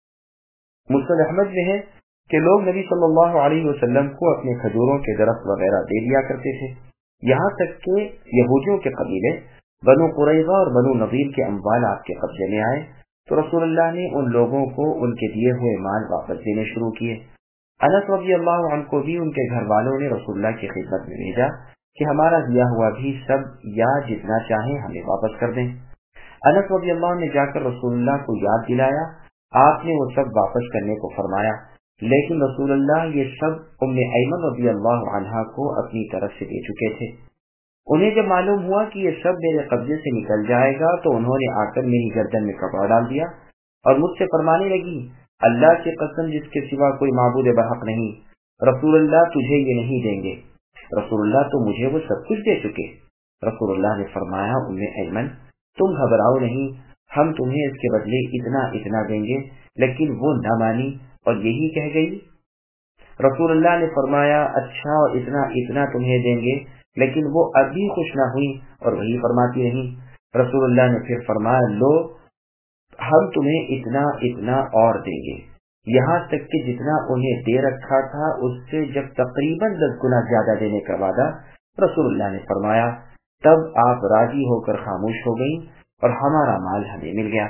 मुस्नद अहमद में है कि लोग नबी सल्लल्लाहु अलैहि वसल्लम को अपने खजूरों के दरख्त वगैरह दे दिया करते थे, यहाँ तक कि यहूदियों के कबीले बनु कुरैज़ा और बनु नज़ीर के अम्वाल आपके कब्जे में आए तो रसूलुल्लाह ने उन लोगों को उनके दिए हुए माल वापस देने शुरू किए। अनस रज़ियल्लाहु अन्हु को भी उनके घर वालों ने रसूलुल्लाह की खिदमत में भेजा कि हमारा दिया हुआ भी सब या जितना चाहे हमें वापस कर दें। अनस रज़ियल्लाहु ने जाकर रसूलुल्लाह को याद दिलाया, आपने वो सब वापस करने को फरमाया, लेकिन रसूलुल्लाह ये सब उम्मे ऐमन रज़ियल्लाहु अन्हा को अपनी तरफ से दे चुके थे। उन्हें जब मालूम हुआ कि ये सब मेरे कब्जे से निकल जाएगा तो उन्होंने आकर मेरी गर्दन में कपड़ा डाल दिया और मुझसे फरमाने लगी, अल्लाह की कसम जिसके सिवा कोई माबूद बहक नहीं, रसूलुल्लाह तुझे ये नहीं देंगे। रसूलुल्लाह तो मुझे वो सब कुछ दे चुके। रसूलुल्लाह ने फरमाया, उम्मे ऐमन तुम घबराओ नहीं, हम तुम्हें इसके बदले इतना इतना देंगे। लेकिन वो न मानी और यही कह गई। रसूलुल्लाह ने फरमाया, अच्छा और इतना इतना तुम्हें देंगे, लेकिन वो अभी खुश न हुई और वही फरमाती रही। रसूलुल्लाह ने फिर फरमाया, लो हम तुम्हें इतना इतना और देंगे, यहाँ तक कि जितना उन्हें दे रखा था उससे जब तकरीबन 10 गुना ज्यादा देने का वादा रसूलुल्लाह ने फरमाया, तब आप राजी होकर खामोश हो गई और हमारा माल हमें मिल गया।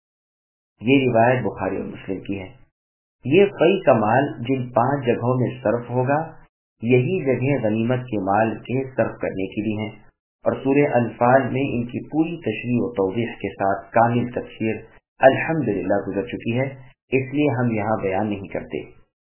ये रिवायत बुखारी और मुस्लिम की है। ये फई का माल जिन 5 जगहों में सर्फ होगा, यही जगह गनीमत के माल के सर्फ करने की भी हैं और सूरह अनफाल में इनकी पूरी तशरीह और तौज़ीह के साथ कामिल तफसीर अल्हम्दुलिल्लाह गुजर चुकी है, इसलिए हम यहाँ बयान नहीं करते।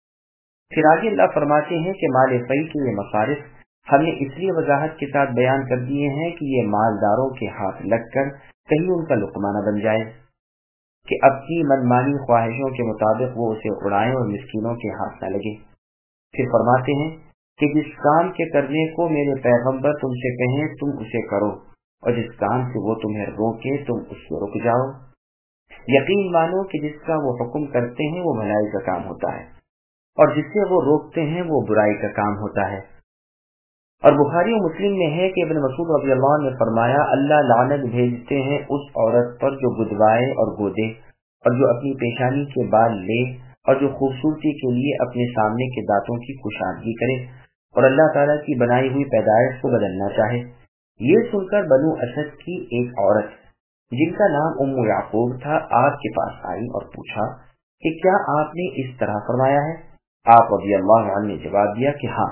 फिर आगे अल्लाह फरमाते हैं कि माल फई के ये मसारिफ हमने इसलिए वजाहत के साथ बयान कर दिए हैं कि ये मालदारों के हाथ लगकर कहीं उनका लुक़मा न बन जाए कि अपनी मनमानी ख्वाहिशों के मुताबिक वो उसे उड़ाएं और मिस्कीनों के हाथ न लगे। फिर फरमाते हैं कि जिस काम के करने को मेरे पैगंबर तुमसे कहें तुम उसे करो और जिस काम से वो तुम्हें रोके तुम उससे रुक जाओ। यकीन मानो कि जिसका वो हुक्म करते हैं वो भलाई का काम होता है और जिससे वो रोकते हैं वो बुराई का काम होता है। और बुखारी और मुस्लिम में है कि इब्न मसूद रज़ियल्लाहु अन्हु ने फरमाया, अल्लाह लानत भेजते हैं उस औरत पर जो गुदवाए और गोदे और जो अपनी पेशानी के बाल ले और जो खूबसूरती के लिए अपने सामने के दांतों की कुशादगी करे और अल्लाह ताला की बनाई हुई पैदाइश को बदलना चाहे। ये सुनकर बनु असद की एक औरत जिनका नाम उम्मु याकूब था आपके पास आई और पूछा कि क्या आपने इस तरह फरमाया है? आप रज़ियल्लाहु अन्हु ने जवाब दिया कि हाँ,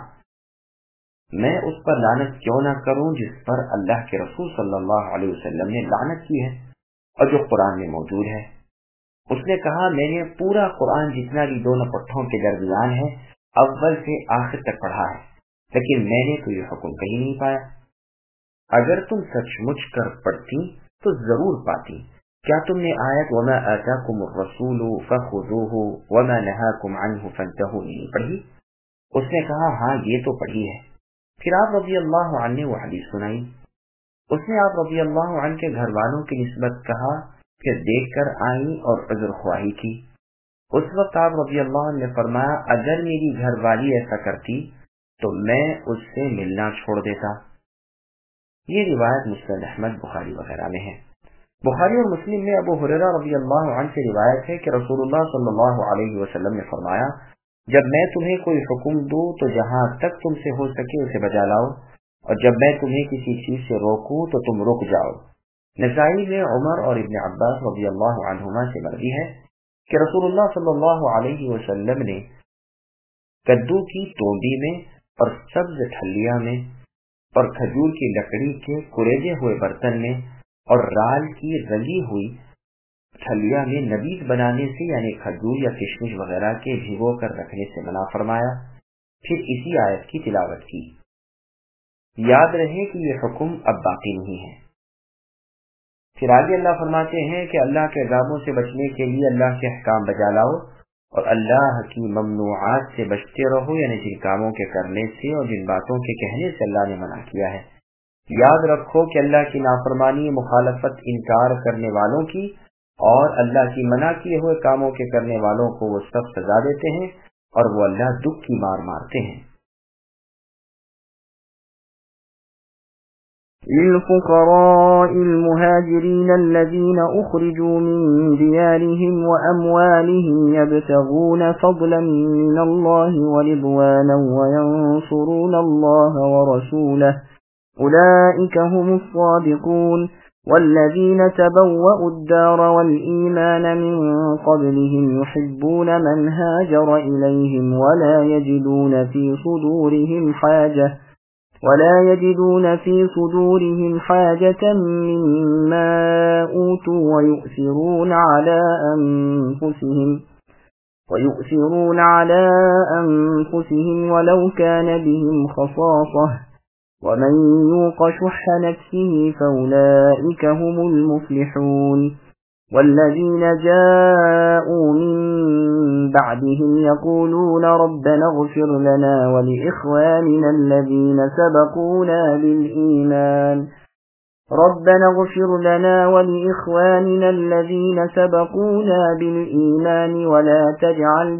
मैं उस पर लानत क्यों न करूं जिस पर अल्लाह के रसूल सल्लल्लाहु अलैहि वसल्लम ने लानत की है और जो कुरान में मौजूद है। उसने कहा, मैंने पूरा कुरान जितना भी दोनों पट्टों के दरमियान है अव्वल से आखिर तक पढ़ा है, लेकिन मैंने तो ये हुक्म कहीं नहीं पाया। अगर तुम सचमुच कर पढ़ती तो जरूर पाती। क्या तुमने आयत वमा आताकुमुर रसूलु फखुदूहु वमा नहाकुम अन्हु फंतहू नहीं पढ़ी? उसने कहा, हाँ ये तो पढ़ी है। फिर आप रज़ियल्लाहु अन्हु ने वो हदीस सुनाई। उसने आप रज़ियल्लाहु अन्हु के घर वालों की निस्बत कहा, फिर देख कर आई और उज़्र ख्वाही की। उस वक्त आप रज़ियल्लाहु अन्हु ने फरमाया, अगर मेरी घर वाली ऐसा करती तो मैं उससे मिलना छोड़ देता। ये रिवायत मुस्नद अहमद बुखारी वगैरह में है। बुखारी और मुस्लिम में अबू हुरैरा रज़ियल्लाहु अन्हु से रिवायत है कि रसूलुल्लाह सल्लल्लाहु अलैहि वसल्लम ने फरमाया, जब मैं तुम्हें कोई हुक्म दूं तो जहां तक तुमसे हो सके उसे बजा लाओ और जब मैं तुम्हें किसी चीज से रोकूं तो तुम रुक जाओ। नसाई में उमर और इब्न अब्बास रज़ियल्लाहु अन्हुमा से मरवी है कि रसूलुल्लाह सल्लल्लाहु अलैहि वसल्लम ने कद्दू की तोंडी में और सब्ज ठल्लिया में और खजूर की लकड़ी के कुरेदे हुए बर्तन में और राल की रंगी हुई ٹھلیا میں نبیذ بنانے سے یعنی کھجور یا کشمش وغیرہ کے بھگو کر رکھنے سے منع فرمایا۔ پھر اسی آیت کی تلاوت کی۔ یاد رہے کہ یہ حکم اب باقی نہیں ہے۔ پھر آگے اللہ فرماتے ہیں کہ اللہ کے عذابوں سے بچنے کے لیے اللہ کے احکام بجا لاؤ اور اللہ کی ممنوعات سے بچتے رہو، یعنی جن کاموں کے کرنے سے اور جن باتوں کے کہنے سے اللہ نے منع کیا ہے۔ یاد رکھو کہ اللہ کی نافرمانی، مخالفت، انکار کرنے والوں کی اور اللہ کی منع کیے ہوئے کاموں کے کرنے والوں کو وہ سب سزا دیتے ہیں اور وہ اللہ دکھ کی مار مارتے ہیں۔ للفقراء المهاجرين الذين أخرجوا من ديارهم وأموالهم يبتغون فضلا من الله ورضوانا وينصرون الله ورسوله أولئك هم الصادقون والذين تبوأوا الدار والإيمان من قبلهم يحبون من هاجر إليهم ولا يجدون في صدورهم حاجة مما أوتوا ويؤثرون على أنفسهم ولو كان بهم خصاصة ومن يوق شح نفسه فأولئك هم المفلحون والذين جاءوا من بعدهم يقولون ربنا اغفر لنا ولإخواننا الذين سبقونا بالإيمان ولا تجعل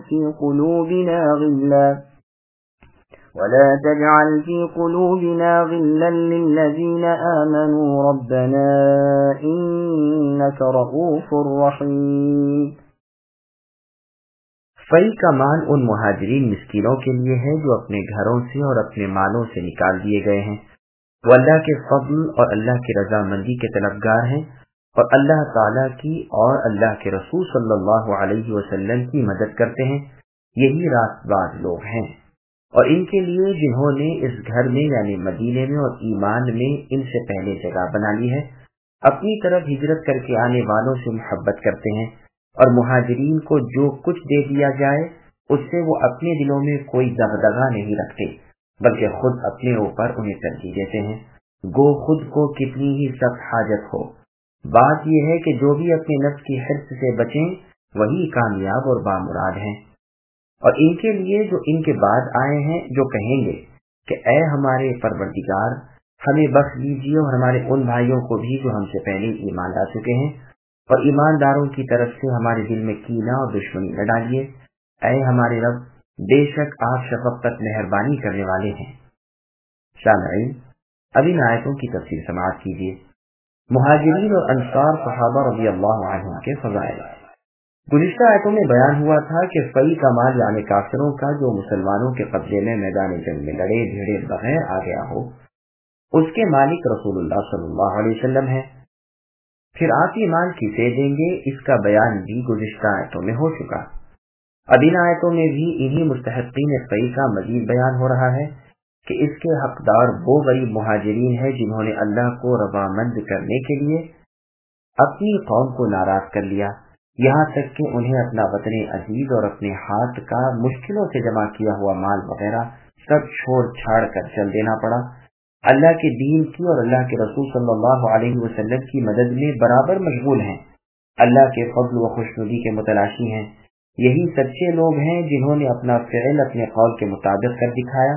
في قلوبنا غلا للذين آمنوا ربنا إنك رؤوف رحيم۔ فی کا مال ان مہاجرین مسکینوں کے لیے ہے جو اپنے گھروں سے اور اپنے مالوں سے نکال دیے گئے ہیں۔ وہ اللہ کے فضل اور اللہ کی رضامندی کے طلبگار ہیں اور اللہ تعالیٰ کی اور اللہ کے رسول صلی اللہ علیہ وسلم کی مدد کرتے ہیں، یہی راست باز لوگ ہیں۔ اور ان کے لیے جنہوں نے اس گھر میں یعنی مدینے میں اور ایمان میں ان سے پہلے جگہ بنا لی ہے، اپنی طرف ہجرت کر کے آنے والوں سے محبت کرتے ہیں، اور مہاجرین کو جو کچھ دے دیا جائے اس سے وہ اپنے دلوں میں کوئی دغدغہ نہیں رکھتے، بلکہ خود اپنے اوپر انہیں ترجیح دیتے ہیں، گو خود کو کتنی ہی سخت حاجت ہو۔ بات یہ ہے کہ جو بھی اپنے نفس کی حرص سے بچیں وہی کامیاب اور بامراد ہیں۔ اور ان کے لیے جو ان کے بعد آئے ہیں جو کہیں گے کہ اے ہمارے پروردگار ہمیں بخش دیجیے اور ہمارے ان بھائیوں کو بھی جو ہم سے پہلے ایمان لا چکے ہیں، اور ایمانداروں کی طرف سے ہمارے دل میں کینہ اور دشمنی نہ ڈالیے، اے ہمارے رب بے شک آپ شفقت مہربانی کرنے والے ہیں۔ سامعین، اب ان آیتوں کی تفسیر سماعت کیجیے۔ مہاجرین اور انصار صحابہ رضی اللہ عنہم کے فضائل۔ گزشتہ آیتوں میں بیان ہوا تھا کہ فی کا مال یعنی کافروں کا جو مسلمانوں کے قبضے میں میدان جنگ میں لڑے بھیڑے بغیر آ گیا ہو، اس کے مالک رسول اللہ صلی اللہ علیہ وسلم ہے۔ پھر آپ یہ مال کسے دیں گے اس کا بیان بھی گزشتہ آیتوں میں ہو چکا۔ اب ان آیتوں میں بھی انہی مستحقین فی کا مزید بیان ہو رہا ہے کہ اس کے حقدار وہ غریب مہاجرین ہیں جنہوں نے اللہ کو رضامند کرنے کے لیے اپنی قوم کو ناراض کر لیا، یہاں تک کہ انہیں اپنا وطن عزیز اور اپنے ہاتھ کا مشکلوں سے جمع کیا ہوا مال وغیرہ سب چھوڑ چھاڑ کر چل دینا پڑا۔ اللہ کے دین کی اور اللہ کے رسول صلی اللہ علیہ وسلم کی مدد میں برابر مشغول ہیں، اللہ کے فضل و خوشنودی کے متلاشی ہیں۔ یہی سچے لوگ ہیں جنہوں نے اپنا فعل اپنے قول کے مطابق کر دکھایا۔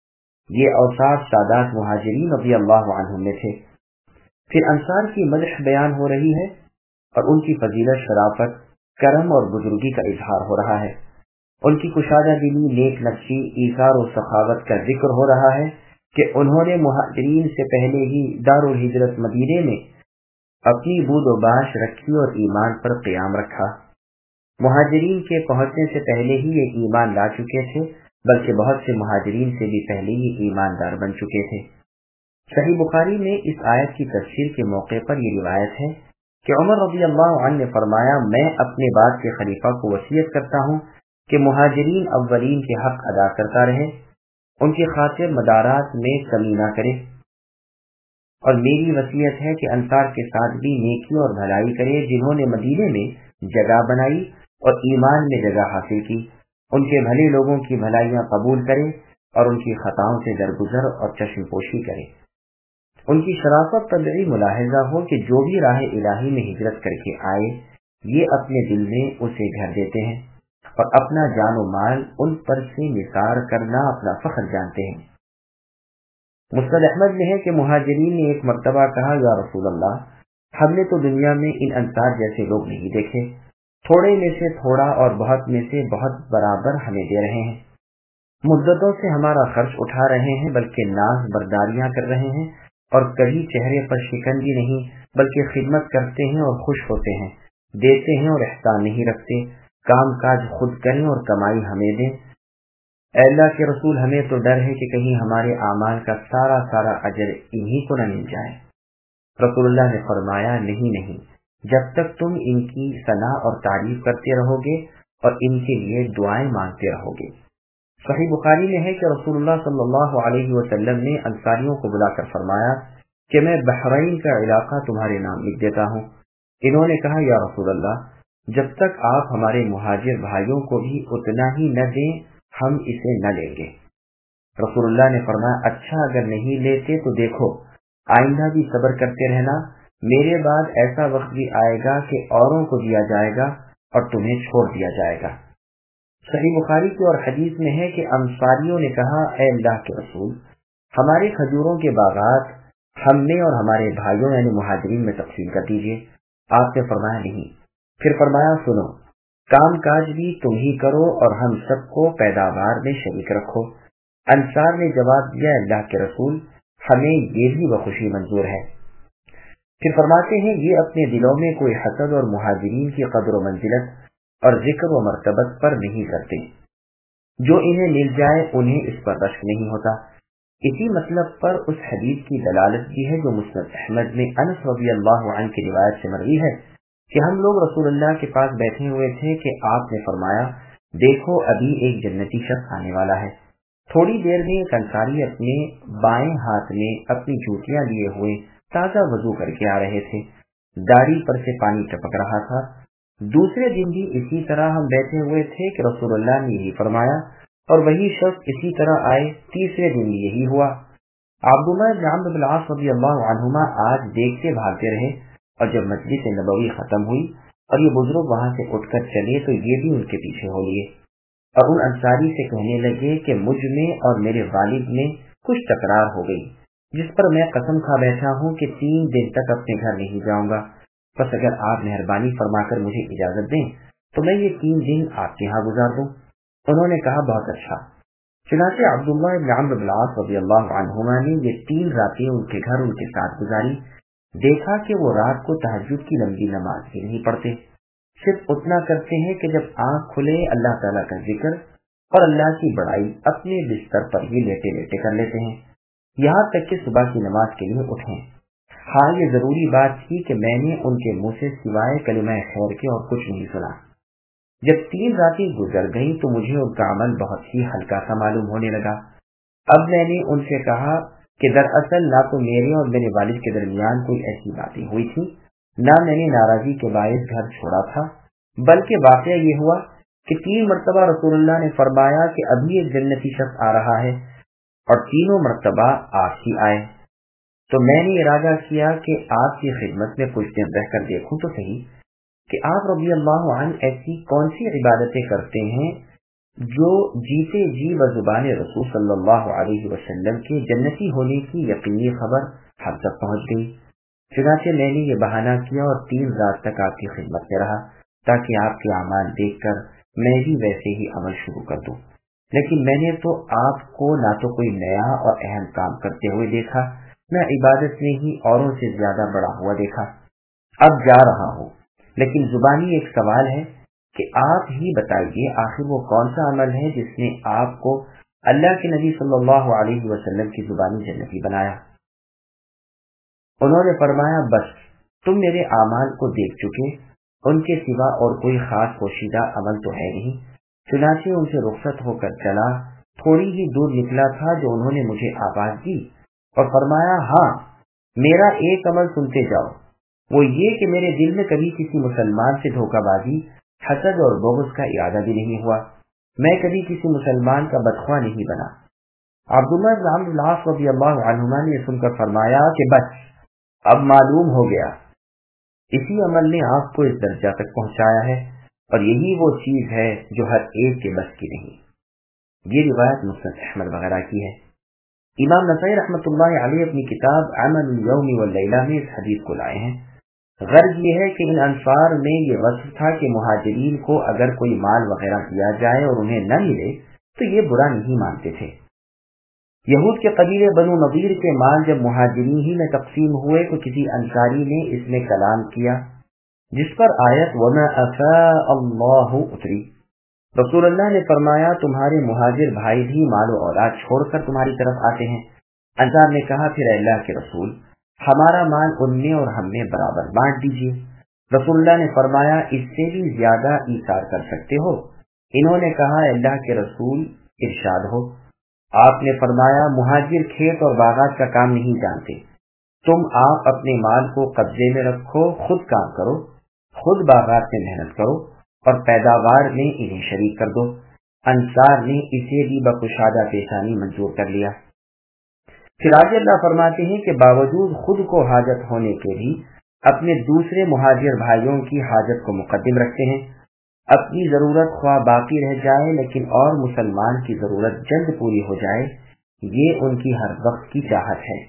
یہ اوصاف سادات مہاجرین رضی اللہ عنہم میں تھے۔ پھر انصار کی مدح بیان ہو رہی ہے اور ان کی فضیلت، شرافت، کرم اور بزرگی کا اظہار ہو رہا ہے۔ ان کی کشادہ دلی، نیک نقشی، ایثار و سخاوت کا ذکر ہو رہا ہے کہ انہوں نے مہاجرین سے پہلے ہی دارالہجرت مدینے میں اپنی بود و باش رکھی اور ایمان پر قیام رکھا۔ مہاجرین کے پہنچنے سے پہلے ہی یہ ایمان لا چکے تھے، بلکہ بہت سے مہاجرین سے بھی پہلے ہی ایماندار بن چکے تھے۔ صحیح بخاری میں اس آیت کی تفسیر کے موقع پر یہ روایت ہے کہ عمر رضی اللہ عنہ نے فرمایا، میں اپنے بعد کے خلیفہ کو وصیت کرتا ہوں کہ مہاجرین اولین کے حق ادا کرتا رہے، ان کی خاطر مدارات میں کمی نہ کرے۔ اور میری وصیت ہے کہ انصار کے ساتھ بھی نیکی اور بھلائی کرے جنہوں نے مدینے میں جگہ بنائی اور ایمان میں جگہ حاصل کی، ان کے بھلے لوگوں کی بھلائیاں قبول کرے اور ان کی خطاؤں سے درگزر اور چشم پوشی کرے۔ ان کی شرافت پر بھی ملاحظہ ہو کہ جو بھی راہ الہی میں ہجرت کر کے آئے یہ اپنے دل میں اسے گھر دیتے ہیں اور اپنا جان و مال ان پر سے نثار کرنا اپنا فخر جانتے ہیں۔ مسند احمد میں ہے کہ مہاجرین نے ایک مرتبہ کہا، یا رسول اللہ، ہم نے تو دنیا میں ان انصار جیسے لوگ نہیں دیکھے، تھوڑے میں سے تھوڑا اور بہت میں سے بہت برابر ہمیں دے رہے ہیں، مدتوں سے ہمارا خرچ اٹھا رہے ہیں، بلکہ ناز برداریاں کر رہے ہیں، اور کبھی چہرے پر شکن بھی نہیں، بلکہ خدمت کرتے ہیں اور خوش ہوتے ہیں، دیتے ہیں اور احسان نہیں رکھتے، کام کاج خود کریں اور کمائی ہمیں دیں۔ اے اللہ کے رسول، ہمیں تو ڈر ہے کہ کہیں ہمارے اعمال کا سارا اجر انہی کو نہ مل جائے۔ رسول اللہ نے فرمایا، نہیں، جب تک تم ان کی ثنا اور تعریف کرتے رہو گے اور ان کے لیے دعائیں مانگتے رہو گے۔ صحیح بخاری میں ہے کہ رسول اللہ صلی اللہ علیہ وسلم نے انصاریوں کو بلا کر فرمایا کہ میں بحرین کا علاقہ تمہارے نام لکھ دیتا ہوں۔ انہوں نے کہا، یا رسول اللہ، جب تک آپ ہمارے مہاجر بھائیوں کو بھی اتنا ہی نہ دیں ہم اسے نہ لیں گے۔ رسول اللہ نے فرمایا، اچھا، اگر نہیں لیتے تو دیکھو آئندہ بھی صبر کرتے رہنا، میرے بعد ایسا وقت بھی آئے گا کہ اوروں کو دیا جائے گا اور تمہیں چھوڑ دیا جائے گا۔ صحیح بخاری کی اور حدیث میں ہے کہ انصاریوں نے کہا، اے اللہ کے رسول، ہمارے کھجوروں کے باغات ہم نے اور ہمارے بھائیوں یعنی مہاجرین میں تقسیم کر دیجیے۔ آپ نے فرمایا، نہیں۔ پھر فرمایا، سنو، کام کاج بھی تم ہی کرو اور ہم سب کو پیداوار میں شریک رکھو۔ انصار نے جواب دیا، اللہ کے رسول، ہمیں یہ بھی بخوشی منظور ہے۔ پھر فرماتے ہیں، یہ اپنے دلوں میں کوئی حسد اور مہاجرین کی قدر و منزلت اور ذکر و مرتبت پر نہیں کرتے، جو انہیں مل جائے انہیں اس پر رشک نہیں ہوتا۔ اسی مطلب پر اس حدیث کی دلالت بھی ہے جو مسند احمد میں انس رضی اللہ عنہ کی روایت سے مروی ہے کہ ہم لوگ رسول اللہ کے پاس بیٹھے ہوئے تھے کہ آپ نے فرمایا، دیکھو ابھی ایک جنتی شخص آنے والا ہے۔ تھوڑی دیر میں ایک انصاری اپنے بائیں ہاتھ میں اپنی جوتیاں لیے ہوئے تازہ وضو کر کے آ رہے تھے، داڑھی پر سے پانی ٹپک رہا تھا۔ دوسرے دن بھی اسی طرح ہم بیٹھے ہوئے تھے کہ رسول اللہ نے یہی فرمایا اور وہی شخص اسی طرح آئے۔ تیسرے دن بھی یہی ہوا۔ عبداللہ بن عمرو بن العاص رضی اللہ عنہما آج دیکھتے بھاگتے رہے، اور جب مجلس نبوی ختم ہوئی اور یہ بزرگ وہاں سے اٹھ کر چلے تو یہ بھی ان کے پیچھے ہو لیے اور ان انصاری سے کہنے لگے کہ مجھ میں اور میرے والد میں کچھ تکرار ہو گئی، جس پر میں قسم کھا بیٹھا ہوں کہ 3 دن تک اپنے گھر نہیں جاؤں گا، بس اگر آپ مہربانی فرما کر مجھے اجازت دیں تو میں یہ 3 دن آپ کے ہاں گزار دوں۔ انہوں نے کہا، بہت اچھا۔ چنانچہ عبداللہ بن عمرو بن العاص رضی اللہ عنہما نے یہ 3 راتیں ان کے گھر ان کے ساتھ گزاری۔ دیکھا کہ وہ رات کو تہجد کی لمبی نماز بھی نہیں پڑھتے، صرف اتنا کرتے ہیں کہ جب آنکھ کھلے اللہ تعالیٰ کا ذکر اور اللہ کی بڑائی اپنے بستر پر ہی لیٹے لیٹے کر لیتے ہیں، یہاں تک کہ صبح کی نماز کے لیے اٹھیں۔ ہاں، یہ ضروری بات تھی کہ میں نے ان کے منہ سے سوائے کلمہ خیر کے اور کچھ نہیں سنا۔ جب 3 راتیں گزر گئیں تو مجھے ان کا عمل بہت ہی ہلکا سا معلوم ہونے لگا۔ اب میں نے ان سے کہا کہ دراصل نہ تو میرے اور میرے والد کے درمیان کوئی ایسی باتیں ہوئی تھی، نہ میں نے ناراضی کے باعث گھر چھوڑا تھا، بلکہ واقعہ یہ ہوا کہ 3 مرتبہ رسول اللہ نے فرمایا کہ ابھی ایک جنتی شخص آ رہا ہے، اور تینوں مرتبہ آپ ہی آئے، تو میں نے ارادہ کیا کہ آپ کی خدمت میں کچھ دن رہ کر دیکھوں تو صحیح کہ آپ رضی اللہ عنہ ایسی کون سی عبادتیں کرتے ہیں جو جیتے جی بزبان رسول صلی اللہ علیہ وسلم کے جنتی ہونے کی یقینی خبر ہم تک پہنچ گئی۔ چنانچہ میں نے یہ بہانہ کیا اور 3 رات تک آپ کی خدمت میں رہا تاکہ آپ کے اعمال دیکھ کر میں بھی ویسے ہی عمل شروع کر دوں، لیکن میں نے تو آپ کو نہ تو کوئی نیا اور اہم کام کرتے ہوئے دیکھا، نہ عبادت میں ہی اوروں سے زیادہ بڑا ہوا دیکھا۔ اب جا رہا ہوں، لیکن زبانی ایک سوال ہے کہ آپ ہی بتائیے آخر وہ کون سا عمل ہے جس نے آپ کو اللہ کے نبی صلی اللہ علیہ وسلم کی زبانی جنتی بنایا؟ انہوں نے فرمایا، بس تم میرے اعمال کو دیکھ چکے، ان کے سوا اور کوئی خاص پوشیدہ عمل تو ہے نہیں۔ چنانچہ ان سے رخصت ہو کر چلا، تھوڑی ہی دور نکلا تھا جو انہوں نے مجھے آواز دی اور فرمایا، ہاں میرا ایک عمل سنتے جاؤ، وہ یہ کہ میرے دل میں کبھی کسی مسلمان سے دھوکہ بازی، حسد اور بغض کا ارادہ بھی نہیں ہوا، میں کبھی کسی مسلمان کا بدخواہ نہیں بنا۔ عبداللہ بن عمرو بن العاص رضی اللہ عنہما نے سن کر فرمایا کہ بس اب معلوم ہو گیا، اسی عمل نے آپ کو اس درجہ تک پہنچایا ہے، اور یہی وہ چیز ہے جو ہر ایک کے بس کی نہیں۔ یہ روایت مسند احمد وغیرہ کی ہے۔ امام نسائی رحمۃ اللہ علیہ اپنی کتاب عمل الیوم واللیلہ میں اس حدیث کو لائے ہیں۔ غرض یہ ہے کہ ان انصار میں یہ وصف تھا کہ مہاجرین کو اگر کوئی مال وغیرہ دیا جائے اور انہیں نہ ملے تو یہ برا نہیں مانتے تھے۔ یہود کے قبیلے بنو نضیر کے مال جب مہاجرین ہی میں تقسیم ہوئے تو کسی انصاری نے اس میں کلام کیا، جس پر آیت وَمَا أَفَاءَ اللَّهُ اتری۔ رسول اللہ نے فرمایا تمہارے مہاجر بھائی بھی مال و اولاد چھوڑ کر تمہاری طرف آتے ہیں۔ انصار نے کہا پھر اللہ کے رسول، ہمارا مال ان میں اور ہم میں برابر بانٹ دیجیے۔ رسول اللہ نے فرمایا اس سے بھی زیادہ ایثار کر سکتے ہو؟ انہوں نے کہا اللہ کے رسول ارشاد ہو۔ آپ نے فرمایا مہاجر کھیت اور باغات کا کام نہیں جانتے، تم آپ اپنے مال کو قبضے میں رکھو، خود کام کرو، خود باغات میں محنت کرو اور پیداوار میں انہیں شریک کر دو۔ انصار نے اسے بھی بکشادہ پیشانی منظور کر لیا۔ پھر آگے اللہ فرماتے ہیں کہ باوجود خود کو حاجت ہونے کے بھی اپنے دوسرے مہاجر بھائیوں کی حاجت کو مقدم رکھتے ہیں۔ اپنی ضرورت خواہ باقی رہ جائے لیکن اور مسلمان کی ضرورت جلد پوری ہو جائے، یہ ان کی ہر وقت کی چاہت ہے۔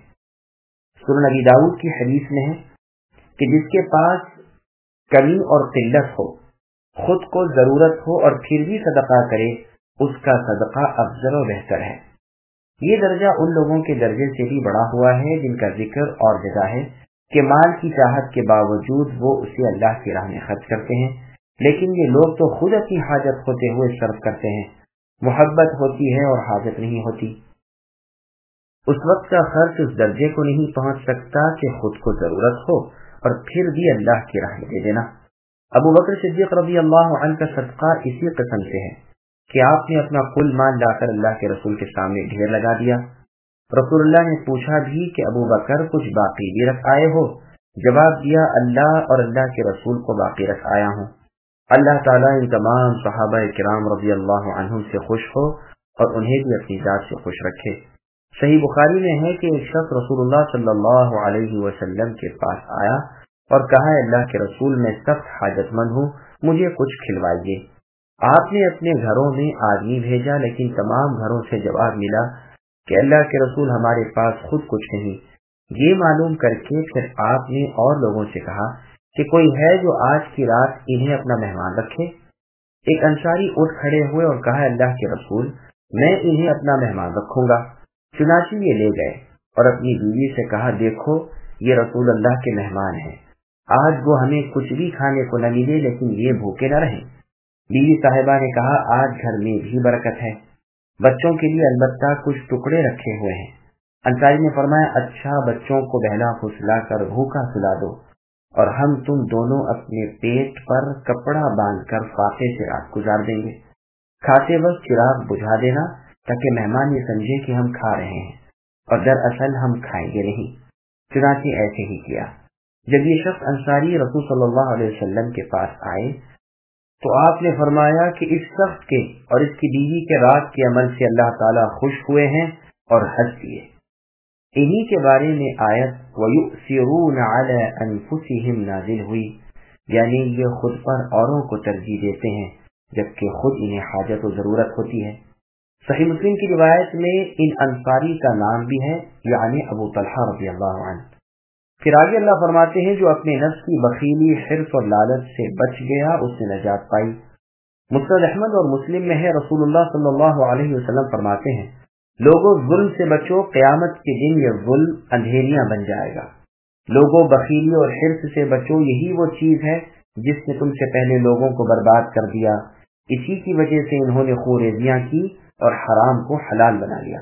سنن ابی داؤد کی حدیث میں ہے کہ جس کے پاس کمی اور قلت ہو، خود کو ضرورت ہو اور پھر بھی صدقہ کرے، اس کا صدقہ افضل و بہتر ہے۔ یہ درجہ ان لوگوں کے درجے سے بھی بڑا ہوا ہے جن کا ذکر اور جگہ ہے کہ مال کی چاہت کے باوجود وہ اسے اللہ کی راہ میں خرچ کرتے ہیں، لیکن یہ لوگ تو خود اپنی حاجت ہوتے ہوئے صرف کرتے ہیں، محبت ہوتی ہے اور حاجت نہیں ہوتی۔ اس وقت کا خرچ اس درجے کو نہیں پہنچ سکتا کہ خود کو ضرورت ہو اور پھر بھی اللہ کی راہ میں دے دینا۔ ابو بکر صدیق رضی اللہ عنہ کا صدقہ اسی قسم سے ہے کہ آپ نے اپنا کل مال لا کر اللہ کے رسول کے سامنے ڈھیر لگا دیا۔ رسول اللہ نے پوچھا بھی کہ ابو بکر کچھ باقی بھی رکھ آئے ہو؟ جواب دیا اللہ اور اللہ کے رسول کو باقی رکھ آیا ہوں۔ اللہ تعالیٰ ان تمام صحابہ کرام رضی اللہ عنہم سے خوش ہو اور انہیں بھی اپنی ذات سے خوش رکھے۔ صحیح بخاری میں ہے کہ ایک شخص رسول اللہ صلی اللہ علیہ وسلم کے پاس آیا اور کہا اللہ کے رسول میں سخت حاجت مند ہوں، مجھے کچھ کھلوائیے۔ آپ نے اپنے گھروں میں آدمی بھیجا لیکن تمام گھروں سے جواب ملا کہ اللہ کے رسول ہمارے پاس خود کچھ نہیں۔ یہ معلوم کر کے پھر آپ نے اور لوگوں سے کہا کہ کوئی ہے جو آج کی رات انہیں اپنا مہمان رکھے؟ ایک انصاری اٹھ کھڑے ہوئے اور کہا اللہ کے رسول میں انہیں اپنا مہمان رکھوں گا۔ چنانچہ یہ لے گئے اور اپنی بیوی سے کہا دیکھو یہ رسول اللہ کے مہمان ہیں، آج وہ ہمیں کچھ بھی کھانے کو نہ ملے لیکن یہ بھوکے نہ رہیں۔ بیوی صاحبہ نے کہا آج گھر میں بھی برکت ہے، بچوں کے لیے البتہ کچھ ٹکڑے رکھے ہوئے ہیں۔ انصاری نے فرمایا اچھا بچوں کو بہلا پھسلا کر بھوکا سلا دو اور ہم تم دونوں اپنے پیٹ پر کپڑا باندھ کر فاقے سے رات گزار دیں گے۔ کھاتے وقت چراغ بجھا دینا تاکہ مہمان یہ سمجھے کہ ہم کھا رہے ہیں اور دراصل ہم کھائیں گے نہیں۔ چنانچہ ایسے ہی کیا۔ جب یہ شخص انصاری رسول صلی اللہ علیہ وسلم کے پاس آئے تو آپ نے فرمایا کہ اس شخص کے اور اس کی بیوی کے رات کے عمل سے اللہ تعالیٰ خوش ہوئے ہیں اور ہنس دیے۔ انہی کے بارے میں آیت وَيُؤْثِرُونَ عَلَىٰ أَنفُسِهِمْ نازل ہوئی، یعنی یہ خود پر اوروں کو ترجیح دیتے ہیں جبکہ خود انہیں حاجت و ضرورت ہوتی ہے۔ صحیح مسلم کی روایت میں ان انصاری کا نام بھی ہے، یعنی ابو طلحہ رضی اللہ عنہ۔ پھر آگے اللہ فرماتے ہیں جو اپنے نفس کی بخیلی، حرص اور لالچ سے بچ گیا اس نے نجات پائی۔ مسند احمد اور مسلم میں ہے رسول اللہ صلی اللہ علیہ وسلم فرماتے ہیں لوگوں ظلم سے بچو، قیامت کے دن یہ ظلم اندھیریاں بن جائے گا۔ لوگوں بخیلی اور حرص سے بچو، یہی وہ چیز ہے جس نے تم سے پہلے لوگوں کو برباد کر دیا، اسی کی وجہ سے انہوں نے خوریزیاں کی اور حرام کو حلال بنا لیا۔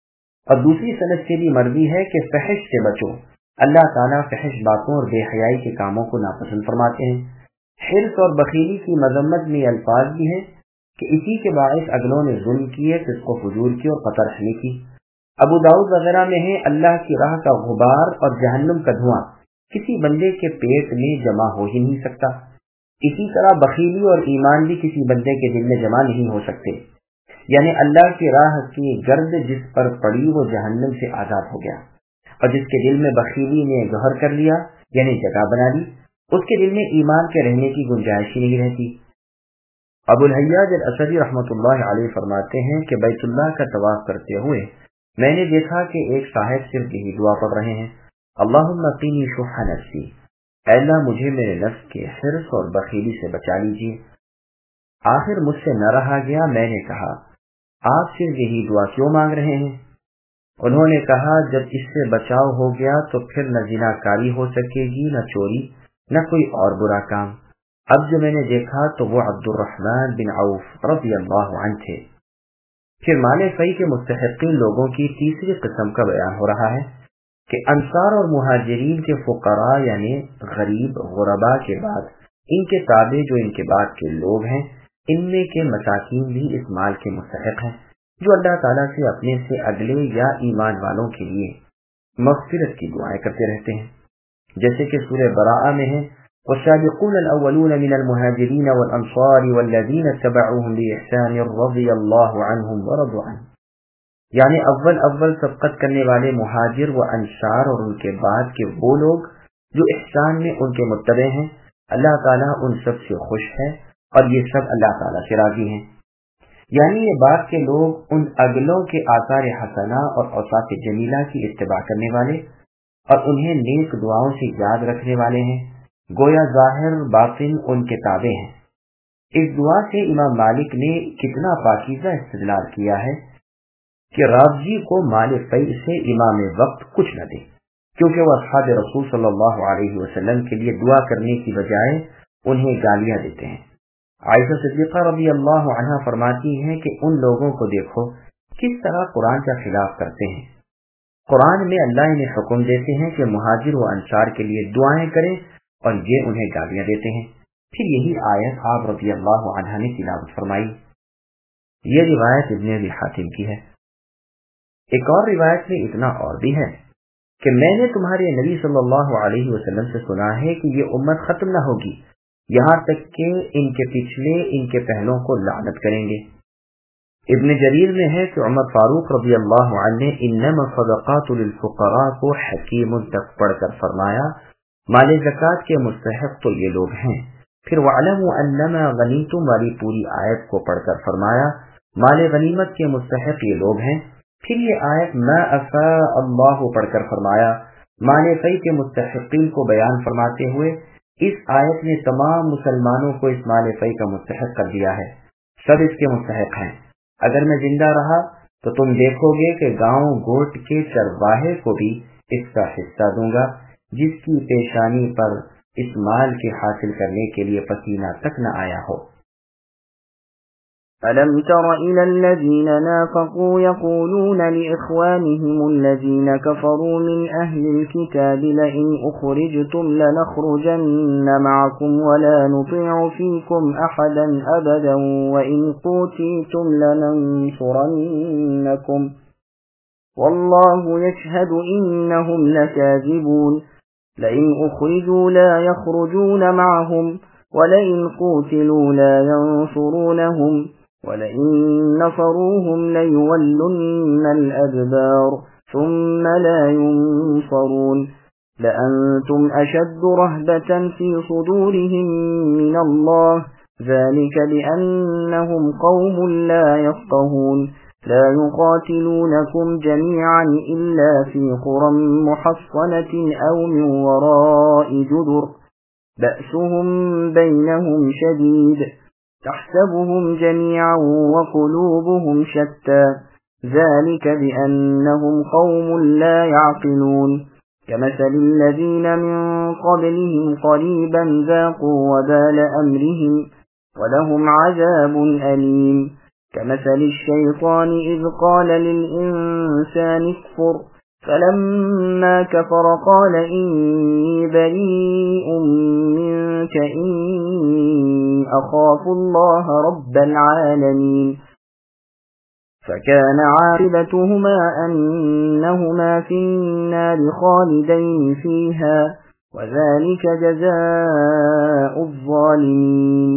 اور دوسری سند سے بھی مروی ہے کہ فحش سے بچو، اللہ تعالیٰ فحش باتوں اور بے حیائی کے کاموں کو ناپسند فرماتے ہیں۔ حرص اور بخیلی کی مذمت میں الفاظ بھی ہیں کہ اسی کے باعث اگلوں نے ظلم کیے، فسق و فجور کی اور قطع رحمی کی۔ ابو داؤد وغیرہ میں ہے اللہ کی راہ کا غبار اور جہنم کا دھواں کسی بندے کے پیٹ میں جمع ہو ہی نہیں سکتا، اسی طرح بخیلی اور ایمان بھی کسی بندے کے دل میں جمع نہیں ہو سکتے۔ یعنی اللہ کی راہ کی گرد جس پر پڑی وہ جہنم سے آزاد ہو گیا، اور جس کے دل میں بخیلی نے گہر کر لیا یعنی جگہ بنا لی، اس کے دل میں ایمان کے رہنے کی گنجائش ہی نہیں رہتی۔ ابو الحیاج الاسدی رحمۃ اللہ علیہ فرماتے ہیں کہ بیت اللہ کا طواف کرتے ہوئے میں نے دیکھا کہ ایک صاحب صرف یہی دعا پڑھ رہے ہیں، اللہم قینی شح نفسی، اے اللہ مجھے میرے نفس کے حرص اور بخیلی سے بچا لیجیے۔ آخر مجھ سے نہ رہا گیا، میں نے کہا آپ صرف یہی دعا کیوں مانگ رہے ہیں؟ انہوں نے کہا جب اس سے بچاؤ ہو گیا تو پھر نہ زنا کاری ہو سکے گی، نہ چوری، نہ کوئی اور برا کام۔ اب جو میں نے دیکھا تو وہ عبد الرحمن بن عوف رضی اللہ عنہ تھے۔ پھر مال فی کے مستحقین لوگوں کی تیسری قسم کا بیان ہو رہا ہے کہ انصار اور مہاجرین کے فقراء یعنی غریب غرباء کے بعد ان کے تابع جو ان کے بعد کے لوگ ہیں، ان میں کے مساکین بھی اس مال کے مستحق ہیں جو اللہ تعالیٰ سے اپنے سے اگلے یا ایمان والوں کے لیے مغفرت کی دعائیں کرتے رہتے ہیں، جیسے کہ سورہ براءہ میں ہے والسابقون الاولون من المهاجرين والانصار والذين اتبعوهم باحسان رضي الله عنهم ورضوا عنه، یعنی اول سبقت کرنے والے مہاجر و انصار اور ان کے بعد کے وہ لوگ جو احسان میں ان کے متبع ہیں، اللہ تعالیٰ ان سب سے خوش ہے اور یہ سب اللہ تعالیٰ سے راضی ہیں۔ یعنی یہ بات کہ لوگ ان اگلوں کے آثار حسنہ اور اوصاف جمیلہ کی اتباع کرنے والے اور انہیں نیک دعاؤں سے یاد رکھنے والے ہیں، گویا ظاہر باطن ان کے تابع ہیں۔ اس دعا سے امام مالک نے کتنا پاکیزہ استدلال کیا ہے کہ راضی کو مال فی سے امام وقت کچھ نہ دے، کیونکہ وہ اصحاب رسول صلی اللہ علیہ وسلم کے لیے دعا کرنے کی بجائے انہیں گالیاں دیتے ہیں۔ عائشہ صدیقہ رضی اللہ عنہا فرماتی ہیں کہ ان لوگوں کو دیکھو کس طرح قرآن کا خلاف کرتے ہیں۔ قرآن میں اللہ انہیں حکم دیتے ہیں کہ مہاجر و انصار کے لیے دعائیں کریں اور یہ انہیں گالیاں دیتے ہیں۔ پھر یہی آیت آپ رضی اللہ عنہ نے تلاوت فرمائی۔ یہ روایت ابن ابی حاتم کی ہے۔ ایک اور روایت میں اتنا اور بھی ہے کہ میں نے تمہارے نبی صلی اللہ علیہ وسلم سے سنا ہے کہ یہ امت ختم نہ ہوگی یہاں تک کہ ان کے پچھلے ان کے پہلوں کو لعنت کریں گے۔ ابن جریر میں ہے کہ عمر فاروق رضی اللہ عنہ نے انما الصدقات للفقراء کو حکیم تک پڑھ کر فرمایا مال زکوٰۃ کے مستحق تو یہ لوگ ہیں۔ پھر وَاعْلَمُوا أَنَّمَا غَنِمْتُمْ والی پوری آیت کو پڑھ کر فرمایا مال غنیمت کے مستحق یہ لوگ ہیں۔ پھر یہ آیت ما افاء اللہ پڑھ کر فرمایا مال فی کے مستحقین کو بیان فرماتے ہوئے اس آیت نے تمام مسلمانوں کو اس مال فی کا مستحق کر دیا ہے، سب اس کے مستحق ہیں۔ اگر میں زندہ رہا تو تم دیکھو گے کہ گاؤں گوٹ کے چرواہے کو بھی اس کا حصہ دوں گا جس کی پیشانی پر اس مال کے حاصل کرنے کے لیے پسینہ تک نہ آیا ہو۔ أَلَمْ تَرَ إِلَى الَّذِينَ نَافَقُوا يَقُولُونَ لِإِخْوَانِهِمُ الَّذِينَ كَفَرُوا مِنْ أَهْلِ الْكِتَابِ لَئِنْ أُخْرِجْتُمْ لَنَخْرُجَنَّ مَعَكُمْ وَلَا نُطِيعُ فِيكُمْ أَحَدًا أَبَدًا وَإِنْ قُوتِلْتُمْ لَنَنْصُرَنَّكُمْ وَاللَّهُ يَشْهَدُ إِنَّهُمْ لَكَاذِبُونَ لئن أخرجوا لا يخرجون معهم ولئن قوتلوا لا ينصرونهم ولئن نصروهم ليولن الأدبار ثم لا ينصرون لأنتم أشد رهبة في صدورهم من الله ذلك بأنهم قوم لا يفقهون لا يقاتلونكم جميعا إلا في قرى محصنة أو من وراء جدر بأسهم بينهم شديد تحسبهم جميعا وقلوبهم شتى ذلك بأنهم قوم لا يعقلون كمثل الذين من قبلهم قريبا ذاقوا وبال أمرهم ولهم عذاب أليم كمثل الشيطان إذ قال للإنسان اكفر فلما كفر قال إني بريء منك إني أخاف الله رب العالمين فكان عاقبتهما أنهما في النار خالدين فيها وذلك جزاء الظالمين۔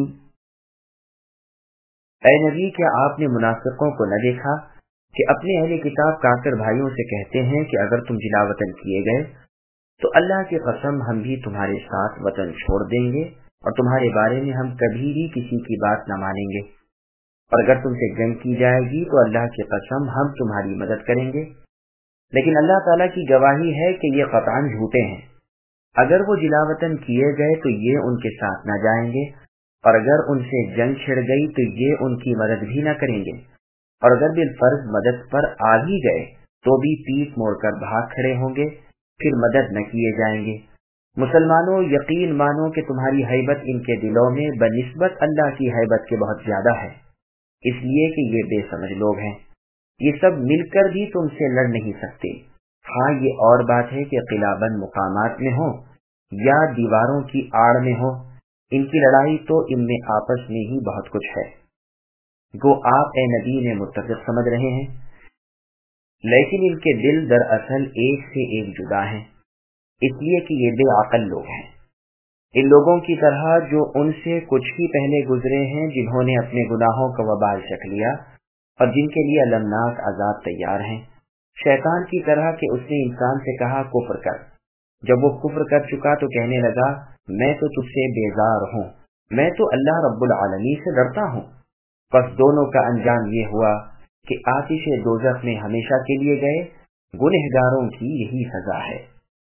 اے نبی، کیا آپ نے منافقوں کو نہ دیکھا کہ اپنے اہل کتاب کافر بھائیوں سے کہتے ہیں کہ اگر تم جلاوطن کیے گئے تو اللہ کی قسم ہم بھی تمہارے ساتھ وطن چھوڑ دیں گے اور تمہارے بارے میں ہم کبھی بھی کسی کی بات نہ مانیں گے، اور اگر تم سے جنگ کی جائے گی تو اللہ کی قسم ہم تمہاری مدد کریں گے۔ لیکن اللہ تعالیٰ کی گواہی ہے کہ یہ قطعاً جھوٹے ہیں۔ اگر وہ جلاوطن کیے گئے تو یہ ان کے ساتھ نہ جائیں گے، اور اگر ان سے جنگ چھڑ گئی تو یہ ان کی مدد بھی نہ کریں گے، اور اگر بالفرض مدد پر آ بھی گئے تو بھی پیٹ موڑ کر بھاگ کھڑے ہوں گے، پھر مدد نہ کیے جائیں گے۔ مسلمانوں، یقین مانو کہ تمہاری ہیبت ان کے دلوں میں بنسبت اللہ کی ہیبت کے بہت زیادہ ہے، اس لیے کہ یہ بے سمجھ لوگ ہیں۔ یہ سب مل کر بھی تم سے لڑ نہیں سکتے۔ ہاں، یہ اور بات ہے کہ قلعہ بند مقامات میں ہو یا دیواروں کی آڑ میں ہو، ان کی لڑائی تو ان میں آپس میں ہی بہت کچھ ہے۔ گو آپ اے نبی نے متفق سمجھ رہے ہیں، لیکن ان کے دل دراصل ایک سے ایک جدا ہیں، اس لیے کہ یہ بے عقل لوگ ہیں، ان لوگوں کی طرح جو ان سے کچھ ہی پہلے گزرے ہیں، جنہوں نے اپنے گناہوں کا وبال چکھ لیا اور جن کے لیے المناک عذاب تیار ہیں۔ شیطان کی طرح کہ اس نے انسان سے کہا کفر کر، جب وہ کفر کر چکا تو کہنے لگا میں تو تجھ سے بیزار ہوں، میں تو اللہ رب العالمین سے ڈرتا ہوں۔ پس دونوں کا انجام یہ ہوا کہ آتش دوزخ میں ہمیشہ کے لیے گئے۔ گنہگاروں کی یہی سزا ہے۔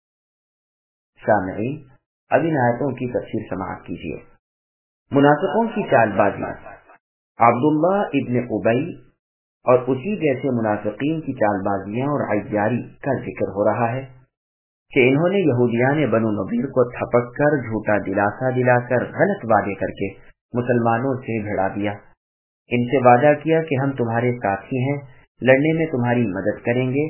سامعین، اب ان آیتوں کی تفسیر سماعت کیجیے۔ منافقوں کی چال بازی، عبداللہ ابن ابی اور اسی جیسے منافقین کی چال بازیاں اور عیاری کا ذکر ہو رہا ہے کہ انہوں نے یہودیان بنو نضیر کو تھپک کر جھوٹا دلاسا دلا کر غلط وعدے کر کے مسلمانوں سے بھڑا دیا۔ ان سے وعدہ کیا کہ ہم تمہارے ساتھی ہیں، لڑنے میں تمہاری مدد کریں گے،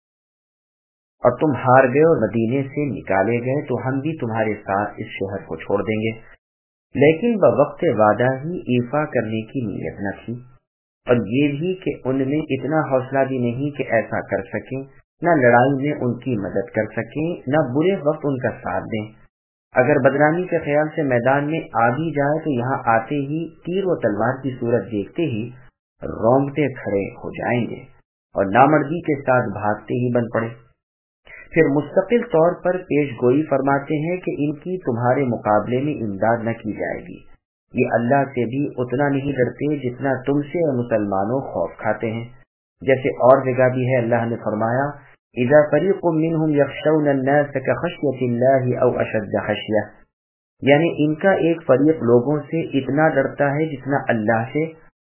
اور تم ہار گئے اور مدینے سے نکالے گئے تو ہم بھی تمہارے ساتھ اس شہر کو چھوڑ دیں گے۔ لیکن بوقت وعدہ ہی ایفا کرنے کی نیت نہ تھی، اور یہ بھی کہ ان میں اتنا حوصلہ بھی نہیں کہ ایسا کر سکیں، نہ لڑائی میں ان کی مدد کر سکیں، نہ برے وقت ان کا ساتھ دیں۔ اگر بدنامی کے خیال سے میدان میں آ بھی جائے تو یہاں آتے ہی تیر و تلوار کی صورت دیکھتے ہی رونگٹے کھڑے ہو جائیں گے اور نامردی کے ساتھ بھاگتے ہی بن پڑے۔ پھر مستقل طور پر پیش گوئی فرماتے ہیں کہ ان کی تمہارے مقابلے میں امداد نہ کی جائے گی۔ یہ اللہ سے بھی اتنا نہیں ڈرتے جتنا تم سے مسلمانوں خوف کھاتے ہیں۔ جیسے اور جگہ بھی ہے، اللہ نے فرمایا اذا فریق منهم یخشون الناس کخشیۃ اللہ او اشد خشیہ، یعنی ان کا ایک فریق لوگوں سے اتنا ڈرتا ہے جتنا اللہ سے،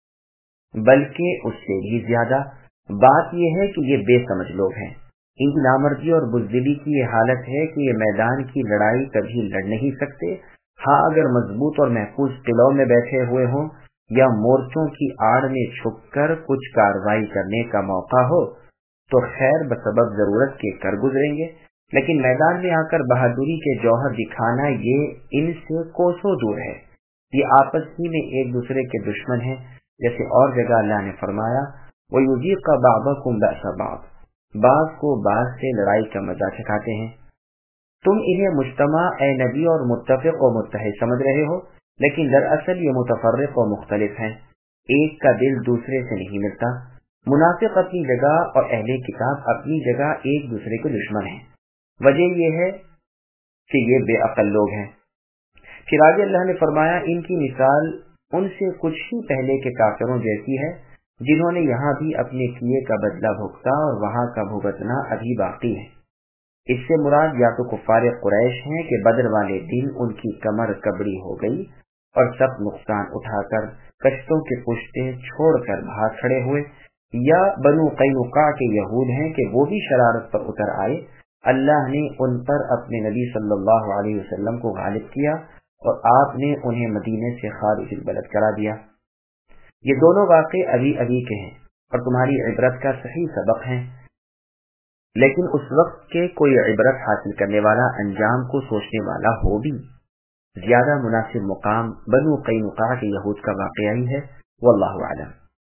بلکہ اس سے بھی زیادہ۔ بات یہ ہے کہ یہ بے سمجھ لوگ ہیں، ان کی نامردی اور بزدلی کی یہ حالت ہے کہ یہ میدان کی لڑائی کبھی لڑ نہیں سکتے۔ ہاں، اگر مضبوط اور محفوظ قلعوں میں بیٹھے ہوئے ہوں یا مورچوں کی آڑ میں چھپ کر کچھ کارروائی کرنے کا موقع ہو تو خیر بسبب ضرورت کے کر گزریں گے، لیکن میدان میں آ کر بہادری کے جوہر دکھانا یہ ان سے کوسوں دور ہے۔ یہ آپس ہی میں ایک دوسرے کے دشمن ہیں، جیسے اور جگہ اللہ نے فرمایا وَيُذِيقَ بَعْضَكُمْ بَأْسَ بَعْضٍ، بعض کو بعض سے لڑائی کا مزہ چکھاتے ہیں۔ تم انہیں مجتمع اے نبی اور متفق و متحد سمجھ رہے ہو، لیکن دراصل یہ متفرق و مختلف ہیں، ایک کا دل دوسرے سے نہیں ملتا۔ منافق اپنی جگہ اور اہل کتاب اپنی جگہ ایک دوسرے کے دشمن ہیں۔ وجہ یہ ہے کہ یہ بے عقل لوگ ہیں۔ پھر آگے اللہ نے فرمایا ان کی مثال ان سے کچھ ہی پہلے کے کافروں جیسی ہے، جنہوں نے یہاں بھی اپنے کیے کا بدلہ بھگتا اور وہاں کا بھگتنا ابھی باقی ہے۔ اس سے مراد یا تو کفار قریش ہیں کہ بدر والے دن ان کی کمر کبڑی ہو گئی اور سب نقصان اٹھا کر کشتوں کے پشتے چھوڑ کر بھاگ کھڑے ہوئے، یا بنو قینقاع کے یہود ہیں کہ وہ بھی شرارت پر اتر آئے، اللہ نے ان پر اپنے نبی صلی اللہ علیہ وسلم کو غالب کیا اور آپ نے انہیں مدینے سے خارج البلد کرا دیا۔ یہ دونوں واقعے ابھی ابھی کے ہیں اور تمہاری عبرت کا صحیح سبق ہیں، لیکن اس وقت کے کوئی عبرت حاصل کرنے والا انجام کو سوچنے والا ہو بھی، زیادہ مناسب مقام بنو قینقاع کے یہود کا واقعہ ہی ہے، واللہ اعلم۔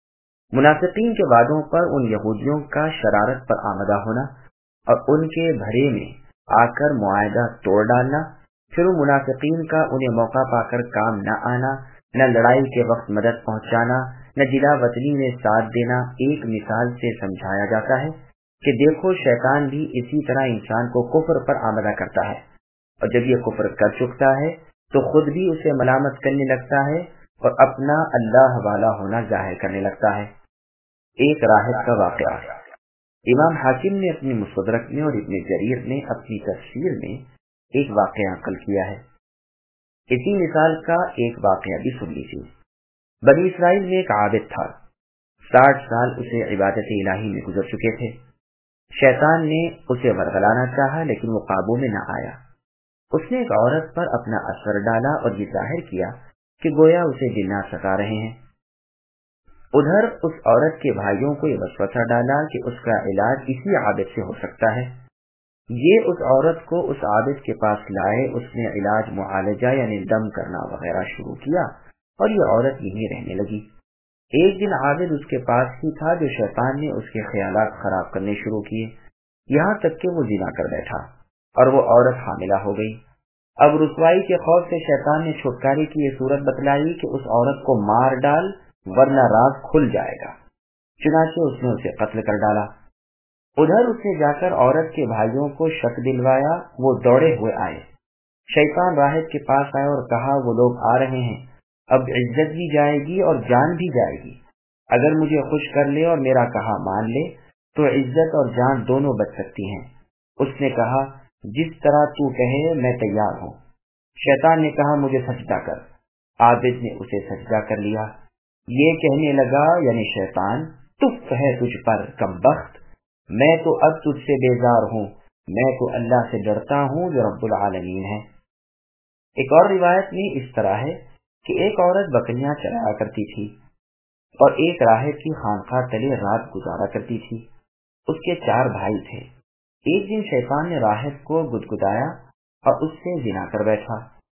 منافقین کے وعدوں پر ان یہودیوں کا شرارت پر آمدہ ہونا اور ان کے بھرے میں آ کر معاہدہ توڑ ڈالنا، پھر ان منافقین کا انہیں موقع پا کر کام نہ آنا، نہ لڑائی کے وقت مدد پہنچانا، نہ جلا وطنی میں ساتھ دینا، ایک مثال سے سمجھایا جاتا ہے کہ دیکھو شیطان بھی اسی طرح انسان کو کفر پر آمدہ کرتا ہے، اور جب یہ کفر کر چکتا ہے تو خود بھی اسے ملامت کرنے لگتا ہے اور اپنا اللہ والا ہونا ظاہر کرنے لگتا ہے۔ ایک راہب کا واقعہ۔ امام حاکم نے اپنی مستدرک میں اور ابن جریر نے اپنی تفسیر میں ایک واقعہ نقل کیا ہے۔ اسی مثال کا ایک واقعہ بھی سن لیجیے۔ بنی اسرائیل میں ایک عابد تھا، 60 سال اسے عبادت الہی میں گزر چکے تھے۔ شیطان نے اسے ورغلانا چاہا لیکن وہ قابو میں نہ آیا۔ اس نے ایک عورت پر اپنا اثر ڈالا اور یہ ظاہر کیا کہ گویا اسے جنات ستا رہے ہیں۔ ادھر اس عورت کے بھائیوں کو یہ وسوسہ ڈالا کہ اس کا علاج اسی عابد سے ہو سکتا ہے۔ یہ اس عورت کو اس عابد کے پاس لائے، اس نے علاج معالجہ یعنی دم کرنا وغیرہ شروع کیا اور یہ عورت یہیں رہنے لگی۔ ایک دن عابد اس کے پاس ہی تھا جو شیطان نے اس کے خیالات خراب کرنے شروع کیے، یہاں تک کہ وہ زنا کر بیٹھا اور وہ عورت حاملہ ہو گئی۔ اب رسوائی کے خوف سے شیطان نے چھٹکارے کی یہ صورت بتلائی کہ اس عورت کو مار ڈال ورنہ راز کھل جائے گا، چنانچہ اس نے اسے قتل کر ڈالا۔ ادھر اس نے جا کر عورت کے بھائیوں کو شک دلوایا، وہ دوڑے ہوئے آئے۔ شیطان راہب کے پاس آیا اور کہا وہ لوگ آ رہے ہیں، اب عزت بھی جائے گی اور جان بھی جائے گی، اگر مجھے خوش کر لے اور میرا کہا مان لے تو عزت اور جان دونوں بچ سکتی ہیں۔ اس نے کہا جس طرح تو کہے میں تیار ہوں۔ شیطان نے کہا مجھے سجدہ کر۔ عابد نے اسے سجدہ کر لیا۔ یہ کہنے لگا یعنی شیطان تف ہے تجھ پر کم بخت، میں تو اب تجھ سے بیزار ہوں، میں تو اللہ سے ڈرتا ہوں جو رب العالمین ہے۔ ایک اور روایت میں اس طرح ہے کہ ایک عورت بکریاں چرایا کرتی تھی اور ایک راہب کی خانقاہ تلے رات گزارا کرتی تھی۔ اس کے 4 بھائی تھے۔ ایک دن شیطان نے راہب کو گدگدایا اور اس سے زنا کر بیٹھا،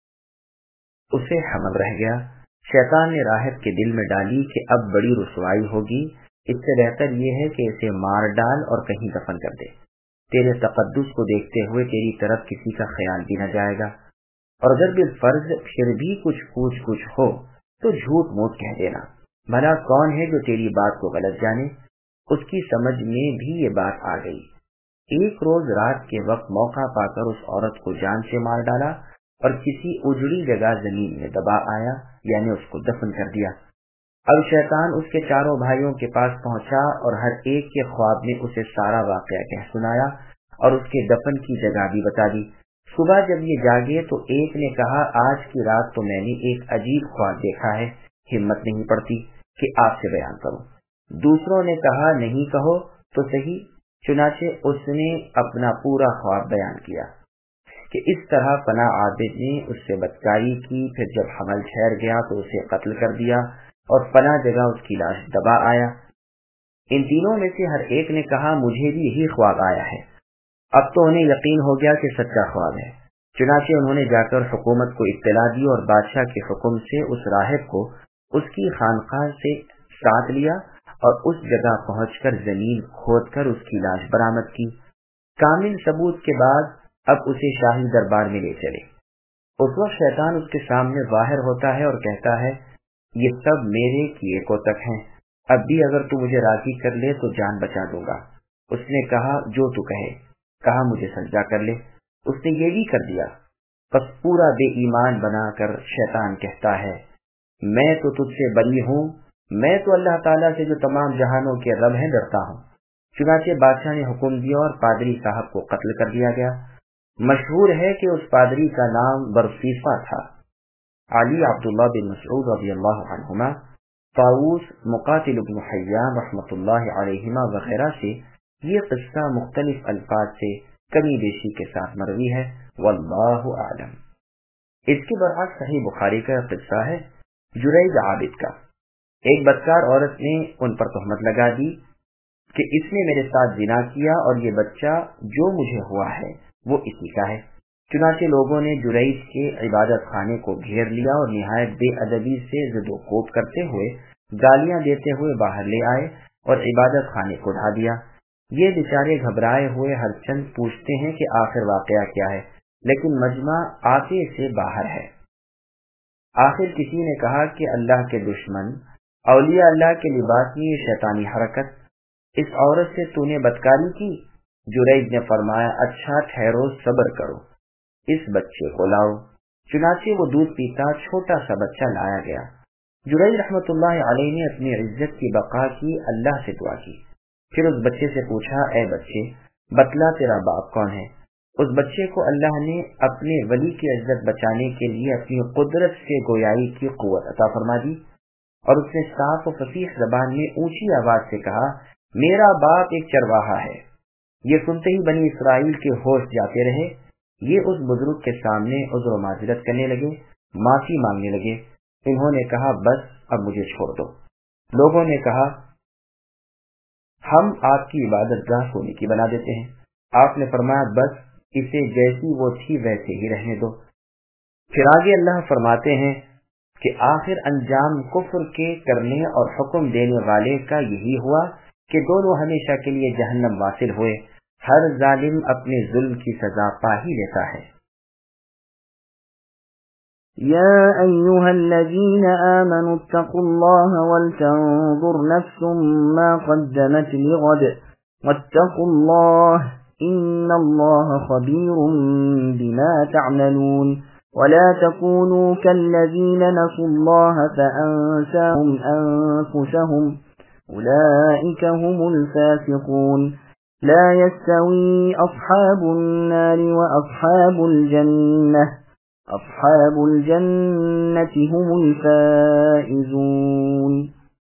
اسے حمل رہ گیا۔ شیطان نے راہب کے دل میں ڈالی کہ اب بڑی رسوائی ہوگی، اس سے بہتر یہ ہے کہ اسے مار ڈال اور کہیں دفن کر دے، تیرے تقدس کو دیکھتے ہوئے تیری طرف کسی کا خیال بھی نہ جائے گا، اور اگر بالفرض پھر بھی کچھ پوچھ ہو تو جھوٹ موٹ کہہ دینا، بھلا کون ہے جو تیری بات کو غلط جانے۔ اس کی سمجھ میں بھی یہ بات آ گئی۔ ایک روز رات کے وقت موقع پا کر اس عورت کو جان سے مار ڈالا اور کسی اجڑی جگہ زمین میں دبا آیا، یعنی اس کو دفن کر دیا۔ اب شیطان اس کے 4 بھائیوں کے پاس پہنچا اور ہر ایک کے خواب میں اسے سارا واقعہ کہہ سنایا اور اس کے دفن کی جگہ بھی بتا دی۔ صبح جب یہ جاگے تو ایک نے کہا آج کی رات تو میں نے ایک عجیب خواب دیکھا ہے، ہمت نہیں پڑتی کہ آپ سے بیان کروں۔ دوسروں نے کہا نہیں کہو تو صحیح، چنانچہ اس نے اپنا پورا خواب بیان کیا کہ اس طرح پناہ عابد نے اس سے بدکاری کی، پھر جب حمل ٹھہر گیا تو اسے قتل کر دیا اور پناہ جگہ اس کی لاش دبا آیا۔ ان تینوں میں سے ہر ایک نے کہا مجھے بھی یہی خواب آیا ہے۔ اب تو انہیں یقین ہو گیا کہ سچا خواب ہے، چنانچہ انہوں نے جا کر حکومت کو اطلاع دی اور بادشاہ کے حکم سے اس راہب کو اس کی خانقاہ سے ساتھ لیا اور اس جگہ پہنچ کر زمین کھود کر اس کی لاش برآمد کی۔ کامل ثبوت کے بعد اب اسے شاہی دربار میں لے چلے۔ اس وقت شیطان اس کے سامنے ظاہر ہوتا ہے اور کہتا ہے یہ سب میرے کیے کو تک ہیں، اب بھی اگر تو مجھے راضی کر لے تو جان بچا دوں گا۔ اس نے کہا جو تو کہے، کہا مجھے سجدہ کر لے، اس نے یہ بھی کر دیا۔ بس پورا بے ایمان بنا کر شیطان کہتا ہے میں تو تجھ سے بری ہوں، میں تو اللہ تعالیٰ سے جو تمام جہانوں کے رب ہیں ڈرتا ہوں۔ چنانچہ بادشاہ نے حکم دیا اور پادری صاحب کو قتل کر دیا گیا۔ مشہور ہے کہ اس پادری کا نام برصیفہ تھا۔ علی عبداللہ بن مسعود رضی اللہ عنہما، طاؤوس، مقاتل بن حیان رحمۃ اللہ علیہما وغیرہ سے یہ قصہ مختلف الفاظ سے کمی بیشی کے ساتھ مروی ہے، واللہ اعلم۔ اس کے برعکس صحیح بخاری کا قصہ ہے جریج عابد کا۔ ایک بدکار عورت نے ان پر تہمت لگا دی کہ اس نے میرے ساتھ زنا کیا اور یہ بچہ جو مجھے ہوا ہے وہ اسی کا ہے۔ چنانچہ لوگوں نے جریج کے عبادت خانے کو گھیر لیا اور نہایت بے ادبی سے زد و کوب کرتے ہوئے گالیاں دیتے ہوئے باہر لے آئے اور عبادت خانے کو ڈھا دیا۔ یہ بیچارے گھبرائے ہوئے ہر چند پوچھتے ہیں کہ آخر واقعہ کیا ہے، لیکن مجمع آتے سے باہر ہے۔ آخر کسی نے کہا کہ اللہ کے دشمن، اولیاء اللہ کے لباس میں یہ شیطانی حرکت، اس عورت سے تو نے بدکاری کی؟ جریج نے فرمایا، اچھا ٹھہرو، صبر کرو، اس بچے کو لاؤ۔ چنانچہ وہ دودھ پیتا چھوٹا سا بچہ لایا گیا۔ جریج رحمت اللہ علیہ نے اپنی عزت کی بقا کی اللہ سے دعا کی، پھر اس بچے سے پوچھا، اے بچے بتلا تیرا باپ کون ہے؟ اس بچے کو اللہ نے اپنے ولی کی عزت بچانے کے لیے اپنی قدرت سے گویائی کی قوت عطا فرما دی، اور اس نے صاف و فصیح زبان میں اونچی آواز سے کہا، میرا باپ ایک چرواہا ہے۔ یہ سنتے ہی بنی اسرائیل کے ہوش جاتے رہے۔ یہ اس بزرگ کے سامنے عذر و معذرت کرنے لگے، معافی مانگنے لگے۔ انہوں نے کہا، بس اب مجھے چھوڑ دو۔ لوگوں نے کہا، ہم آپ کی عبادت گاہ سونے کی بنا دیتے ہیں۔ آپ نے فرمایا، بس اسے جیسی وہ تھی ویسے ہی رہنے دو۔ پھر آگے اللہ فرماتے ہیں کہ آخر انجام کفر کے کرنے اور حکم دینے والے کا یہی ہوا کہ دونوں ہمیشہ کے لیے جہنم واصل ہوئے۔ ہر ظالم اپنے ظلم کی سزا پا ہی لیتا ہے۔ يا أيها الذين آمنوا اتقوا الله ولتنظر نفس ما قدمت لغد واتقوا الله إن الله خبير بما تعملون ولا تكونوا كالذين نسوا الله فأنساهم أنفسهم أولئك هم الفاسقون لا يستوي أصحاب النار وأصحاب الجنة أصحاب الجنة هم الفائزون۔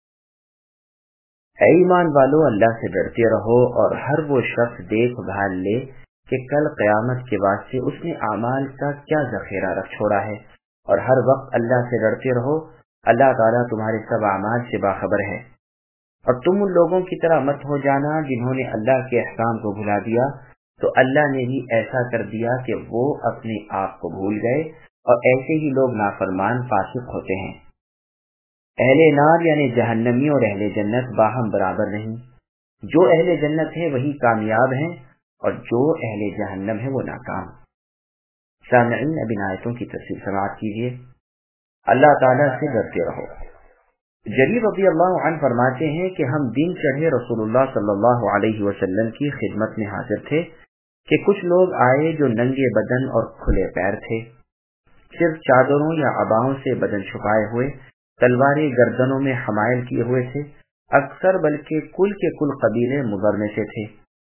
اے ایمان والو، اللہ سے ڈرتے رہو اور ہر وہ شخص دیکھ بھال لے کہ کل قیامت کے واسطے اس نے اعمال کا کیا ذخیرہ رکھ چھوڑا ہے، اور ہر وقت اللہ سے ڈرتے رہو۔ اللہ تعالیٰ تمہارے سب اعمال سے باخبر ہے۔ اور تم ان لوگوں کی طرح مت ہو جانا جنہوں نے اللہ کے احکام کو بھلا دیا، تو اللہ نے بھی ایسا کر دیا کہ وہ اپنے آپ کو بھول گئے، اور ایسے ہی لوگ نافرمان فاسق ہوتے ہیں۔ اہل نار یعنی جہنمی اور اہل جنت باہم برابر نہیں۔ جو اہل جنت ہے وہی کامیاب ہیں، اور جو اہل جہنم ہے وہ ناکام۔ سامعین، اب ان آیتوں کی تفسیر سماعت کیجیے۔ اللہ تعالیٰ سے ڈرتے رہو۔ جریر رضی اللہ عنہ فرماتے ہیں کہ ہم دن چڑھے رسول اللہ صلی اللہ علیہ وسلم کی خدمت میں حاضر تھے کہ کچھ لوگ آئے جو ننگے بدن اور کھلے پیر تھے، صرف چادروں یا عباؤں سے بدن چھپائے ہوئے، تلواریں گردنوں میں حمائل کیے ہوئے تھے، اکثر بلکہ کل کے کل قبیلے مضر میں سے تھے۔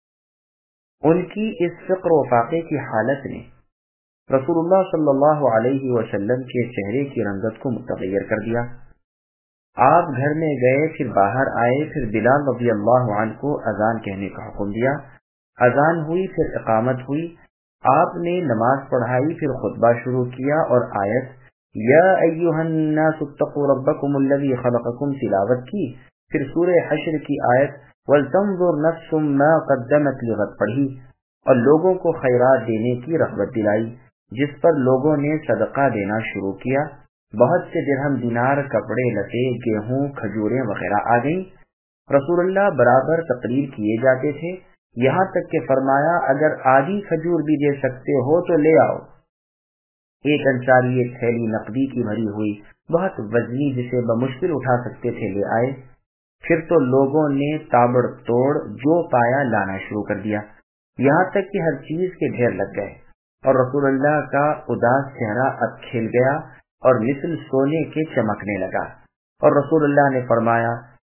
ان کی اس فقر و فاقے کی حالت نے رسول اللہ صلی اللہ علیہ وسلم کے چہرے کی رنگت کو متغیر کر دیا۔ آپ گھر میں گئے، پھر باہر آئے، پھر بلال رضی اللہ عنہ کو اذان کہنے کا حکم دیا۔ اذان ہوئی، پھر اقامت ہوئی، آپ نے نماز پڑھائی، پھر خطبہ شروع کیا اور آیت یا ایھا الناس اتقوا ربکم الذی خلقکم تلاوت کی، پھر سورہ حشر کی آیت ولتنظر نفس ما قدمت لغد پڑھی، اور لوگوں کو خیرات دینے کی رغبت دلائی، جس پر لوگوں نے صدقہ دینا شروع کیا۔ بہت سے درہم دینار، کپڑے لتے، گیہوں، کھجوریں وغیرہ آ گئیں۔ رسول اللہ برابر تقریر کیے جاتے تھے، یہاں تک کہ فرمایا، اگر آدھی کھجور بھی دے سکتے ہو تو لے آؤ۔ ایک انصاری ایک تھیلی نقدی کی بھری ہوئی بہت وزنی جسے بمشکل اٹھا سکتے تھے لے آئے۔ پھر تو لوگوں نے تابڑ توڑ جو پایا لانا شروع کر دیا، یہاں تک کہ ہر چیز کے ڈھیر لگ گئے، اور رسول اللہ کا اداس چہرہ اب کھل گیا اور مثل سونے کے چمکنے لگا، اور رسول اللہ نے فرمایا،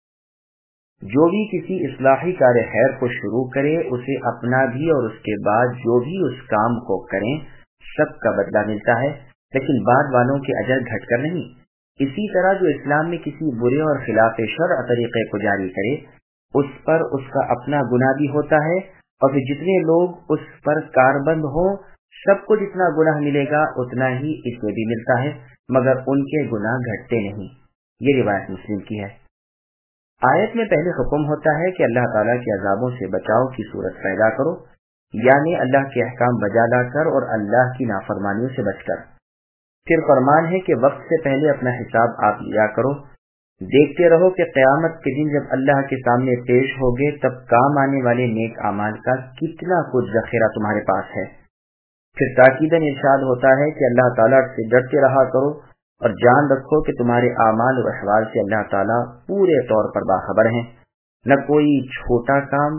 جو بھی کسی اصلاحی کار خیر کو شروع کرے اسے اپنا بھی اور اس کے بعد جو بھی اس کام کو کریں سب کا بدلہ ملتا ہے، لیکن بعد والوں کے اجر گھٹ کر نہیں۔ اسی طرح جو اسلام میں کسی برے اور خلاف شرع طریقے کو جاری کرے اس پر اس کا اپنا گناہ بھی ہوتا ہے، اور پھر جتنے لوگ اس پر کاربند ہوں سب کو جتنا گناہ ملے گا اتنا ہی اسے بھی ملتا ہے، مگر ان کے گناہ گھٹتے نہیں۔ یہ روایت مسلم کی ہے۔ آیت میں پہلے حکم ہوتا ہے کہ اللہ تعالیٰ کے عذابوں سے بچاؤ کی صورت پیدا کرو، یعنی اللہ کے احکام بجا لا کر اور اللہ کی نافرمانیوں سے بچ کر۔ پھر فرمان ہے کہ وقت سے پہلے اپنا حساب آپ لیا کرو، دیکھتے رہو کہ قیامت کے دن جب اللہ کے سامنے پیش ہوگے تب کام آنے والے نیک اعمال کا کتنا کچھ ذخیرہ تمہارے پاس ہے۔ پھر تاکیداً ارشاد ہوتا ہے کہ اللہ تعالیٰ سے ڈرتے رہا کرو اور جان رکھو کہ تمہارے اعمال و احوال سے اللہ تعالیٰ پورے طور پر باخبر ہیں۔ نہ کوئی چھوٹا کام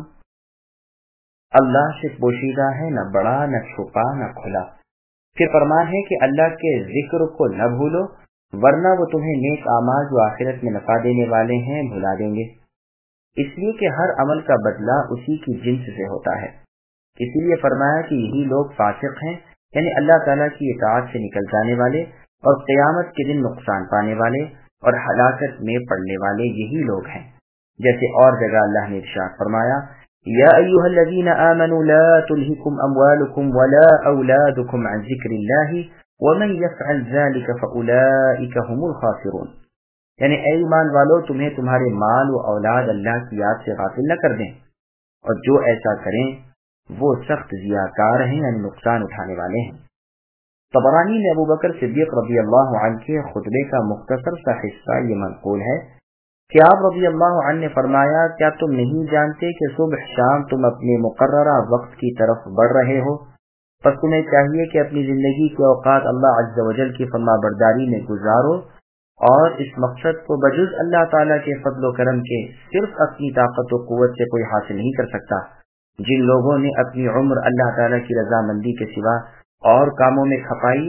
اللہ سے پوشیدہ ہے، نہ بڑا، نہ چھپا، نہ کھلا۔ پھر فرمان ہے کہ اللہ کے ذکر کو نہ بھولو ورنہ وہ تمہیں نیک اعمال جو آخرت میں نفع دینے والے ہیں بھلا دیں گے، اس لیے کہ ہر عمل کا بدلہ اسی کی جنس سے ہوتا ہے۔ اسی لیے فرمایا کہ یہی لوگ فاسق ہیں، یعنی اللہ تعالیٰ کی اطاعت سے نکل جانے والے اور قیامت کے دن نقصان پانے والے اور ہلاکت میں پڑنے والے یہی لوگ ہیں۔ جیسے اور جگہ اللہ نے ارشاد فرمایا، یا ایھا الذین آمنوا لا تلہکم اموالکم ولا اولادکم عن ذکر اللہ ومن یفعل ذلک فاولئک هم الخاسرون، یعنی اے ایمان والو تمہیں تمہارے مال و اولاد اللہ کی یاد سے غافل نہ کر دیں، اور جو ایسا کریں وہ سخت ضیاءکار ہیں، یعنی نقصان اٹھانے والے ہیں۔ طبرانی میں ابو بکر صدیق رضی اللہ عنہ کے خطبے کا مختصر سا حصہ یہ منقول ہے کہ آپ رضی اللہ عنہ نے فرمایا، کیا تم نہیں جانتے کہ صبح شام تم اپنے مقررہ وقت کی طرف بڑھ رہے ہو؟ پس تمہیں چاہیے کہ اپنی زندگی کے اوقات اللہ عز و جل کی فرما برداری میں گزارو، اور اس مقصد کو بجز اللہ تعالیٰ کے فضل و کرم کے صرف اپنی طاقت و قوت سے کوئی حاصل نہیں کر سکتا۔ جن لوگوں نے اپنی عمر اللہ تعالیٰ کی رضامندی کے سوا اور کاموں میں کھپائی،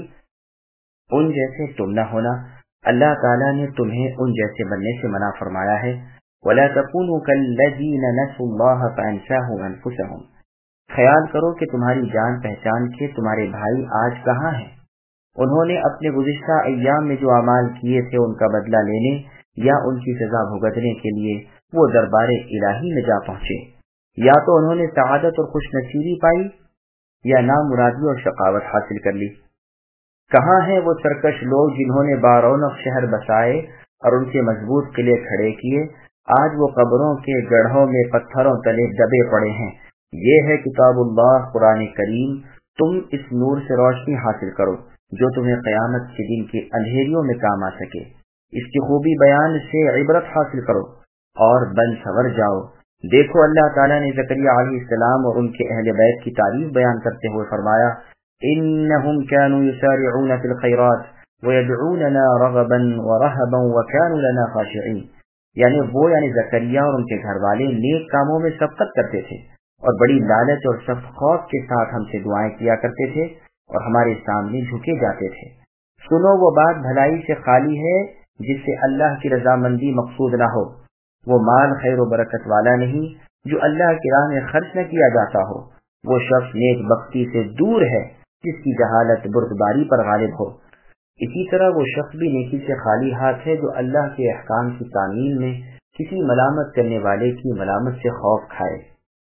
ان جیسے تم نہ ہونا۔ اللہ تعالیٰ نے تمہیں ان جیسے بننے سے منع فرمایا ہے۔ وَلَا تَكُونُوا كَالَّذِينَ نَسُوا اللَّهَ فَأَنسَاهُمْ أَنفُسَهُمْ، خیال کرو کہ تمہاری جان پہچان کے تمہارے بھائی آج کہاں ہیں؟ انہوں نے اپنے گزشتہ ایام میں جو اعمال کیے تھے ان کا بدلہ لینے یا ان کی سزا بھگتنے کے لیے وہ دربار الہی میں جا پہنچے۔ یا تو انہوں نے سعادت اور خوش نصیبی پائی یا نامرادی اور شقاوت حاصل کر لی۔ کہاں ہیں وہ سرکش لوگ جنہوں نے بارونق شہر بسائے اور ان کے مضبوط قلعے کھڑے کیے؟ آج وہ قبروں کے گڑھوں میں پتھروں تلے دبے پڑے ہیں۔ یہ ہے کتاب اللہ قرآن کریم، تم اس نور سے روشنی حاصل کرو جو تمہیں قیامت کے دن کے اندھیریوں میں کام آ سکے۔ اس کی خوبی بیان سے عبرت حاصل کرو اور بن سنور جاؤ۔ دیکھو اللہ تعالیٰ نے زکریا علیہ السلام اور ان کے اہل بیت کی تعریف بیان کرتے ہوئے فرمایا، انہم كانوا یسارعون فی الخیرات ویدعوننا رغبا ورہبا وكانوا لنا خاشعین، یعنی زکریا اور ان کے گھر والے نیک کاموں میں سبقت کرتے تھے اور بڑی لالچ اور سخت خوف کے ساتھ ہم سے دعائیں کیا کرتے تھے اور ہمارے سامنے جھکے جاتے تھے۔ سنو وہ بات بھلائی سے خالی ہے جس سے اللہ کی رضامندی مقصود نہ ہو، وہ مال خیر و برکت والا نہیں جو اللہ کی راہ میں خرچ نہ کیا جاتا ہو، وہ شخص نیک بختی سے دور ہے جس کی جہالت بردباری پر غالب ہو۔ اسی طرح وہ شخص بھی نیکی سے خالی ہاتھ ہے جو اللہ کے احکام کی تعمیل میں کسی ملامت کرنے والے کی ملامت سے خوف کھائے۔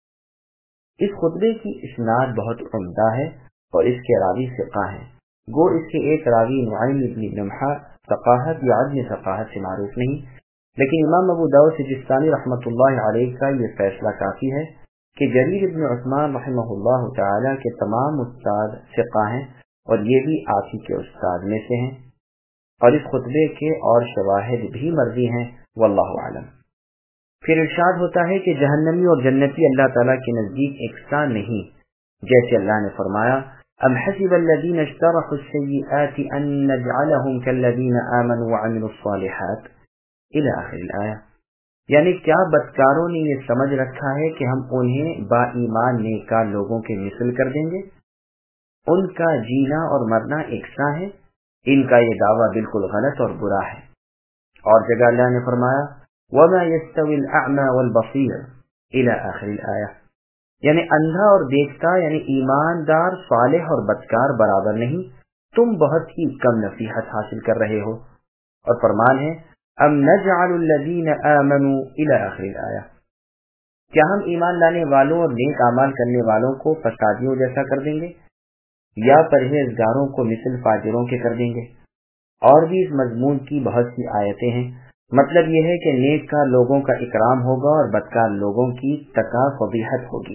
اس خطبے کی اسناد بہت عمدہ ہے اور اس کے راوی ثقہ ہیں، گو اس کے ایک راوی نعیم بن نمحہ ثقاہت یا عدم ثقاہت سے معروف نہیں، لیکن امام ابو داؤد سجستانی رحمۃ اللہ علیہ کا یہ فیصلہ کافی ہے کہ جریر بن عثمان رحمہ اللہ تعالی کے تمام استاد ثقہ ہیں اور یہ بھی آپ ہی کے استاد میں سے ہیں، اور اس خطبے کے اور شواہد بھی مروی ہیں، واللہ اعلم۔ پھر ارشاد ہوتا ہے کہ جہنمی اور جنتی اللہ تعالیٰ کے نزدیک یکساں نہیں، جیسے اللہ نے فرمایا، ام حسب الذین اجترحوا السیئات ان نجعلهم كالذین آمنوا وعملوا الصالحات الی آخر الآیہ، یعنی کیا بدکاروں نے یہ سمجھ رکھا ہے کہ ہم انہیں با ایمان نیکار لوگوں کے مثل کر دیں گے؟ ان کا جینا اور مرنا یکساں ہے، ان کا یہ دعویٰ بالکل غلط اور برا ہے۔ اور جگہ اللہ نے فرمایا، وَمَا يَسْتَوِي الْأَعْمَى وَالْبَصِيرُ إِلَى آخر الآیہ، یعنی اندھا اور دیکھتا، یعنی ایماندار صالح اور بدکار برابر نہیں، تم بہت ہی کم نصیحت حاصل کر رہے ہو۔ اور فرمان ہے، ام نجعل الذین آمنوا إِلَى آخر الآیہ، کیا ہم ایمان لانے والوں اور نیک اعمال کرنے والوں کو فسادیوں جیسا کر دیں گے یا پرہیزگاروں کو مثل فاجروں کے کر دیں گے؟ اور بھی اس مضمون کی بہت سی آیتیں ہیں۔ مطلب یہ ہے کہ نیک کار لوگوں کا اکرام ہوگا اور بدکار لوگوں کی فضیحت ہوگی۔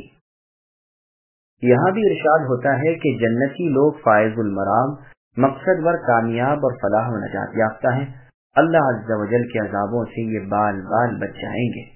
یہاں بھی ارشاد ہوتا ہے کہ جنتی لوگ فائز المرام، مقصد ور کامیاب اور فلاح و نجات یافتہ ہیں، اللہ عز و جل کے عذابوں سے یہ بال بال بچ جائیں گے۔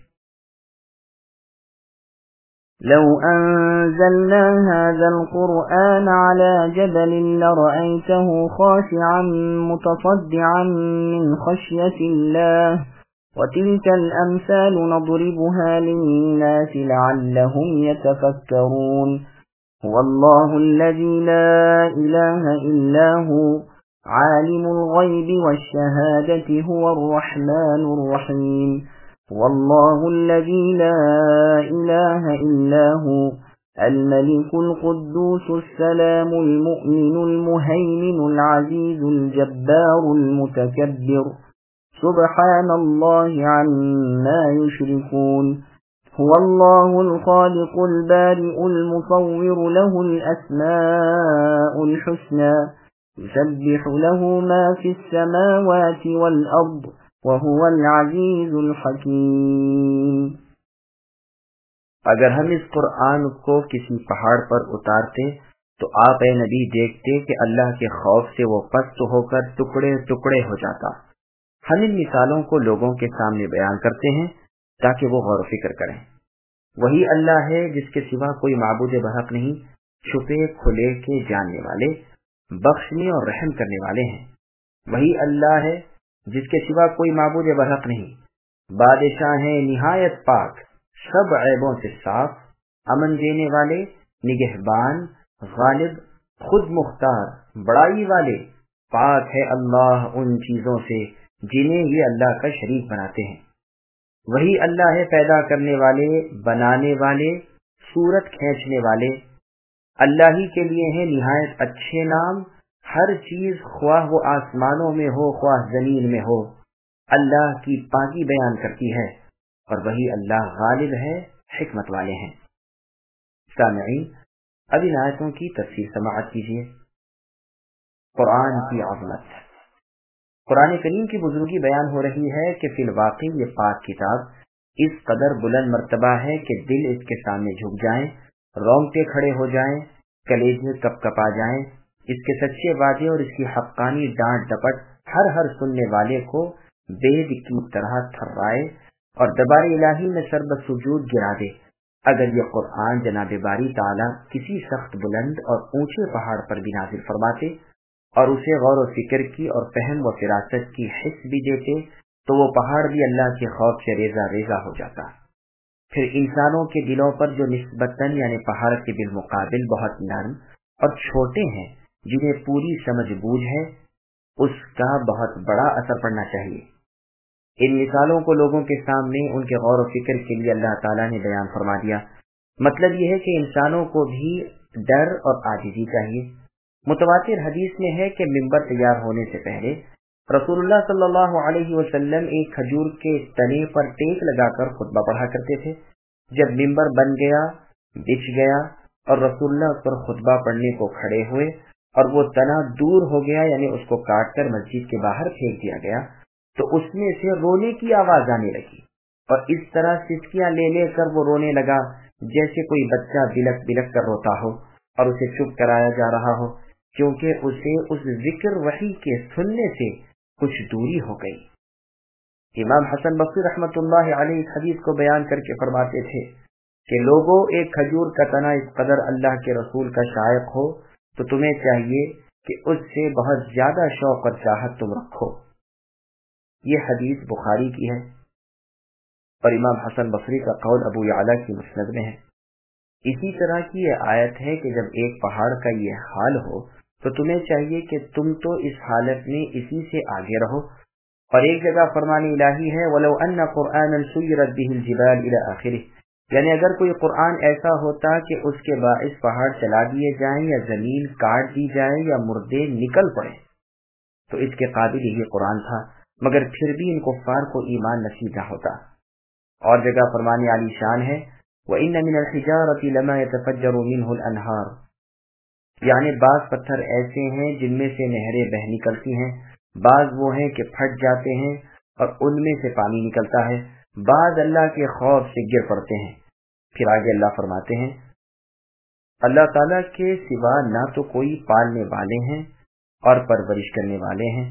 لو أنزلنا هذا القرآن على جبل لرأيته خاشعا متصدعا من خشية الله وتلك الأمثال نضربها للناس لعلهم يتفكرون هو الله الذي لا إله إلا هو عالم الغيب والشهادة هو الرحمن الرحيم والله الذي لا إله إلا هو الملك القدوس السلام المؤمن المهيمن العزيز الجبار المتكبر سبحان الله عما يشركون هو الله الخالق البارئ المصور له الأسماء الحسنى يسبح له ما في السماوات والأرض وهو العزيز الحكيم۔ اگر ہم اس قرآن کو کسی پہاڑ پر اتارتے تو آپ اے نبی دیکھتے کہ اللہ کے خوف سے وہ پست ہو کر ٹکڑے ٹکڑے ہو جاتا۔ ہم ان مثالوں کو لوگوں کے سامنے بیان کرتے ہیں تاکہ وہ غور و فکر کریں۔ وہی اللہ ہے جس کے سوا کوئی معبود برحق نہیں، چھپے کھلے کے جاننے والے، بخشنے اور رحم کرنے والے ہیں۔ وہی اللہ ہے جس کے سوا کوئی معبود برحق نہیں، بادشاہ ہیں نہایت پاک، سب عیبوں سے صاف، امن دینے والے، نگہبان، غالب، خود مختار، بڑائی والے۔ پاک ہے اللہ ان چیزوں سے جنہیں یہ اللہ کا شریک بناتے ہیں۔ وہی اللہ ہے پیدا کرنے والے، بنانے والے، صورت کھینچنے والے۔ اللہ ہی کے لیے ہیں نہایت اچھے نام۔ ہر چیز خواہ وہ آسمانوں میں ہو خواہ زمین میں ہو اللہ کی پاکی بیان کرتی ہے، اور وہی اللہ غالب ہے، حکمت والے ہیں۔ سامعین، اب ان آیتوں کی تفسیر سماعت کیجیے۔ قرآن کی عظمت۔ قرآن کریم کی بزرگی بیان ہو رہی ہے کہ فی الواقع یہ پاک کتاب اس قدر بلند مرتبہ ہے کہ دل اس کے سامنے جھک جائیں، رونگٹے کھڑے ہو جائیں، کلیجے کپ کپا جائیں۔ اس کے سچے وعدے اور اس کی حقانی ڈانٹ ڈپٹ ہر سننے والے کو بید کی طرح تھرائے اور دربار الہی میں سر بسجود گرا دے۔ اگر یہ قرآن جناب باری تعالیٰ کسی سخت بلند اور اونچے پہاڑ پر بھی نازل فرماتے اور اسے غور و فکر کی اور فہم و فراست کی حس بھی دیتے تو وہ پہاڑ بھی اللہ کے خوف سے ریزہ ریزہ ہو جاتا۔ پھر انسانوں کے دلوں پر جو نسبتاً یعنی پہاڑ کے بالمقابل بہت نرم اور چھوٹے ہیں، جنہیں پوری سمجھ بوجھ ہے، اس کا بہت بڑا اثر پڑنا چاہیے۔ ان مثالوں کو لوگوں کے سامنے ان کے غور و فکر کے لیے اللہ تعالیٰ نے بیان فرما دیا۔ مطلب یہ ہے کہ انسانوں کو بھی ڈر اور عاجزی چاہیے۔ متواتر حدیث میں ہے کہ ممبر تیار ہونے سے پہلے رسول اللہ صلی اللہ علیہ وسلم ایک کھجور کے تنے پر ٹیک لگا کر خطبہ پڑھا کرتے تھے۔ جب ممبر بن گیا، بچھ گیا اور رسول اللہ اس پر خطبہ پڑھنے کو کھڑے ہوئے اور وہ تنا دور ہو گیا، یعنی اس کو کاٹ کر مسجد کے باہر پھینک دیا گیا، تو اس میں سے رونے کی آواز آنے لگی اور اس طرح سسکیاں لے لے کر وہ رونے لگا جیسے کوئی بچہ بلک بلک کر روتا ہو اور اسے چپ کرایا جا رہا ہو، کیونکہ اسے اس ذکر وحی کے سننے سے کچھ دوری ہو گئی۔ امام حسن بصری رحمۃ اللہ علیہ اس حدیث کو بیان کر کے فرماتے تھے کہ لوگوں، ایک کھجور کا تنا اس قدر اللہ کے رسول کا شائق ہو تو تمہیں چاہیے کہ اس سے بہت زیادہ شوق اور چاہت تم رکھو۔ یہ حدیث بخاری کی ہے اور امام حسن بصری کا قول ابو یعلا کی مسند میں ہے۔ اسی طرح کی یہ آیت ہے کہ جب ایک پہاڑ کا یہ حال ہو تو تمہیں چاہیے کہ تم تو اس حالت میں اسی سے آگے رہو۔ اور ایک جگہ فرمان الہی ہے وَلَوْ أَنَّ قُرْآنًا سُيِّرَتْ بِهِ الْجِبَالُ إِلَى آخِرِهِ، یعنی اگر کوئی قرآن ایسا ہوتا کہ اس کے باعث پہاڑ چلا دیے جائیں یا زمین کاٹ دی جائے یا مردے نکل پڑے تو اس کے قابل یہ قرآن تھا، مگر پھر بھی ان کفار کو ایمان نصیب نہ ہوتا۔ اور جگہ فرمان عالی شان ہے وَإِنَّ مِنَ الْحِجَارَةِ لَمَا يَتَفَجَّرُ مِنْهُ الْأَنْهَارُ، یعنی بعض پتھر ایسے ہیں جن میں سے نہریں بہ نکلتی ہیں، بعض وہ ہیں کہ پھٹ جاتے ہیں اور ان میں سے پانی نکلتا ہے، بعض اللہ کے خوف سے گر پڑتے ہیں۔ پھر آگے اللہ فرماتے ہیں اللہ تعالیٰ کے سوا نہ تو کوئی پالنے والے ہیں اور پرورش کرنے والے ہیں،